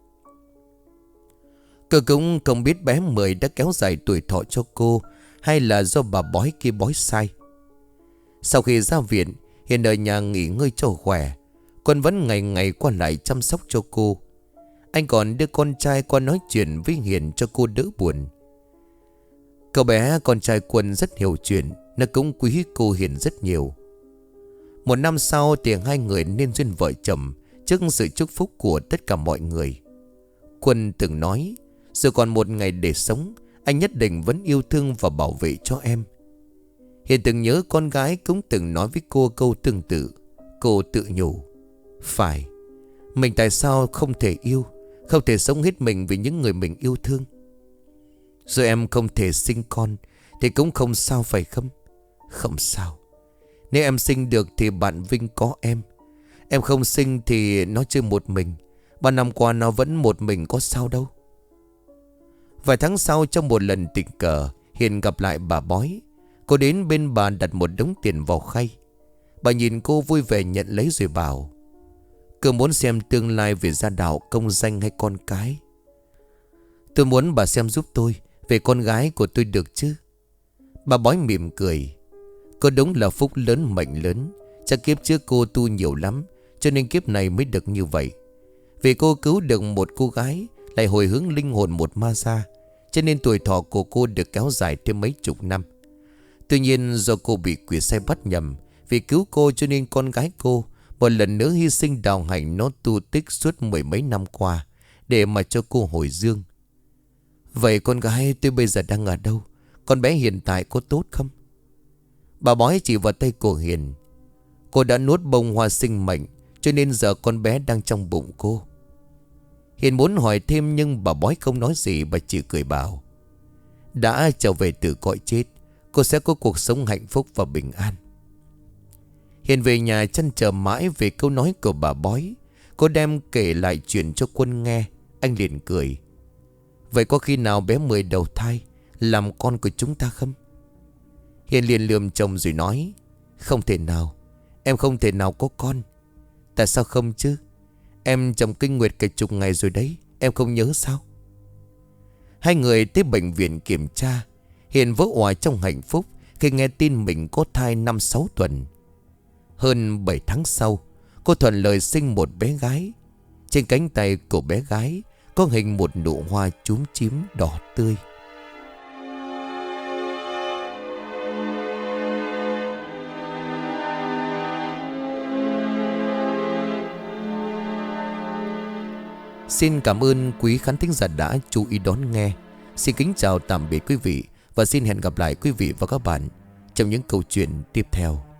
Cô cũng không biết bé Mười đã kéo dài tuổi thọ cho cô, hay là do bà bói kia bói sai. Sau khi ra viện, Hiền ở nhà nghỉ ngơi cho khỏe. Quân vẫn ngày ngày qua lại chăm sóc cho cô. Anh còn đưa con trai qua nói chuyện với Hiền cho cô đỡ buồn. Cậu bé con trai Quân rất hiểu chuyện, nó cũng quý cô Hiền rất nhiều. Một năm sau thì hai người nên duyên vợ chồng trước sự chúc phúc của tất cả mọi người. Quân từng nói, dù còn một ngày để sống, anh nhất định vẫn yêu thương và bảo vệ cho em. Hiền từng nhớ con gái cũng từng nói với cô câu tương tự. Cô tự nhủ: phải, mình tại sao không thể yêu, không thể sống hết mình vì những người mình yêu thương. Rồi em không thể sinh con thì cũng không sao phải không? Không sao. Nếu em sinh được thì bạn Vinh có em. Em không sinh thì nó chơi một mình. Ba năm qua nó vẫn một mình, có sao đâu. Vài tháng sau, trong một lần tình cờ, Hiền gặp lại bà bói. Cô đến bên bà đặt một đống tiền vào khay. Bà nhìn cô vui vẻ nhận lấy rồi bảo: cô muốn xem tương lai về gia đạo, công danh hay con cái? Tôi muốn bà xem giúp tôi về con gái của tôi được chứ? Bà bói mỉm cười: cô đúng là phúc lớn mệnh lớn. Chắc kiếp trước cô tu nhiều lắm, cho nên kiếp này mới được như vậy. Vì cô cứu được một cô gái, lại hồi hướng linh hồn một ma da, cho nên tuổi thọ của cô được kéo dài thêm mấy chục năm. Tuy nhiên do cô bị quỷ sai bắt nhầm, vì cứu cô cho nên con gái cô một lần nữa hy sinh đạo hạnh nó tu tích suốt mười mấy năm qua, để mà cho cô hồi dương. Vậy con gái tôi bây giờ đang ở đâu? Con bé hiện tại có tốt không? Bà bói chỉ vào tay của Hiền: cô đã nuốt bông hoa sinh mệnh, cho nên giờ con bé đang trong bụng cô. Hiền muốn hỏi thêm nhưng bà bói không nói gì, bà chỉ cười bảo: đã trở về từ cõi chết, cô sẽ có cuộc sống hạnh phúc và bình an. Hiền về nhà chăn trở mãi về câu nói của bà bói. Cô đem kể lại chuyện cho Quân nghe. Anh liền cười: vậy có khi nào bé Mười đầu thai làm con của chúng ta không? Hiền liền lườm chồng rồi nói: không thể nào, em không thể nào có con. Tại sao không chứ? Em trồng kinh nguyệt cả chục ngày rồi đấy, em không nhớ sao? Hai người tới bệnh viện kiểm tra. Hiền vỡ òa trong hạnh phúc khi nghe tin mình có thai năm sáu tuần. Hơn bảy tháng sau, cô thuận lợi sinh một bé gái. Trên cánh tay của bé gái có hình một nụ hoa chúm chím đỏ tươi. Xin cảm ơn quý khán thính giả đã chú ý đón nghe. Xin kính chào tạm biệt quý vị và xin hẹn gặp lại quý vị và các bạn trong những câu chuyện tiếp theo.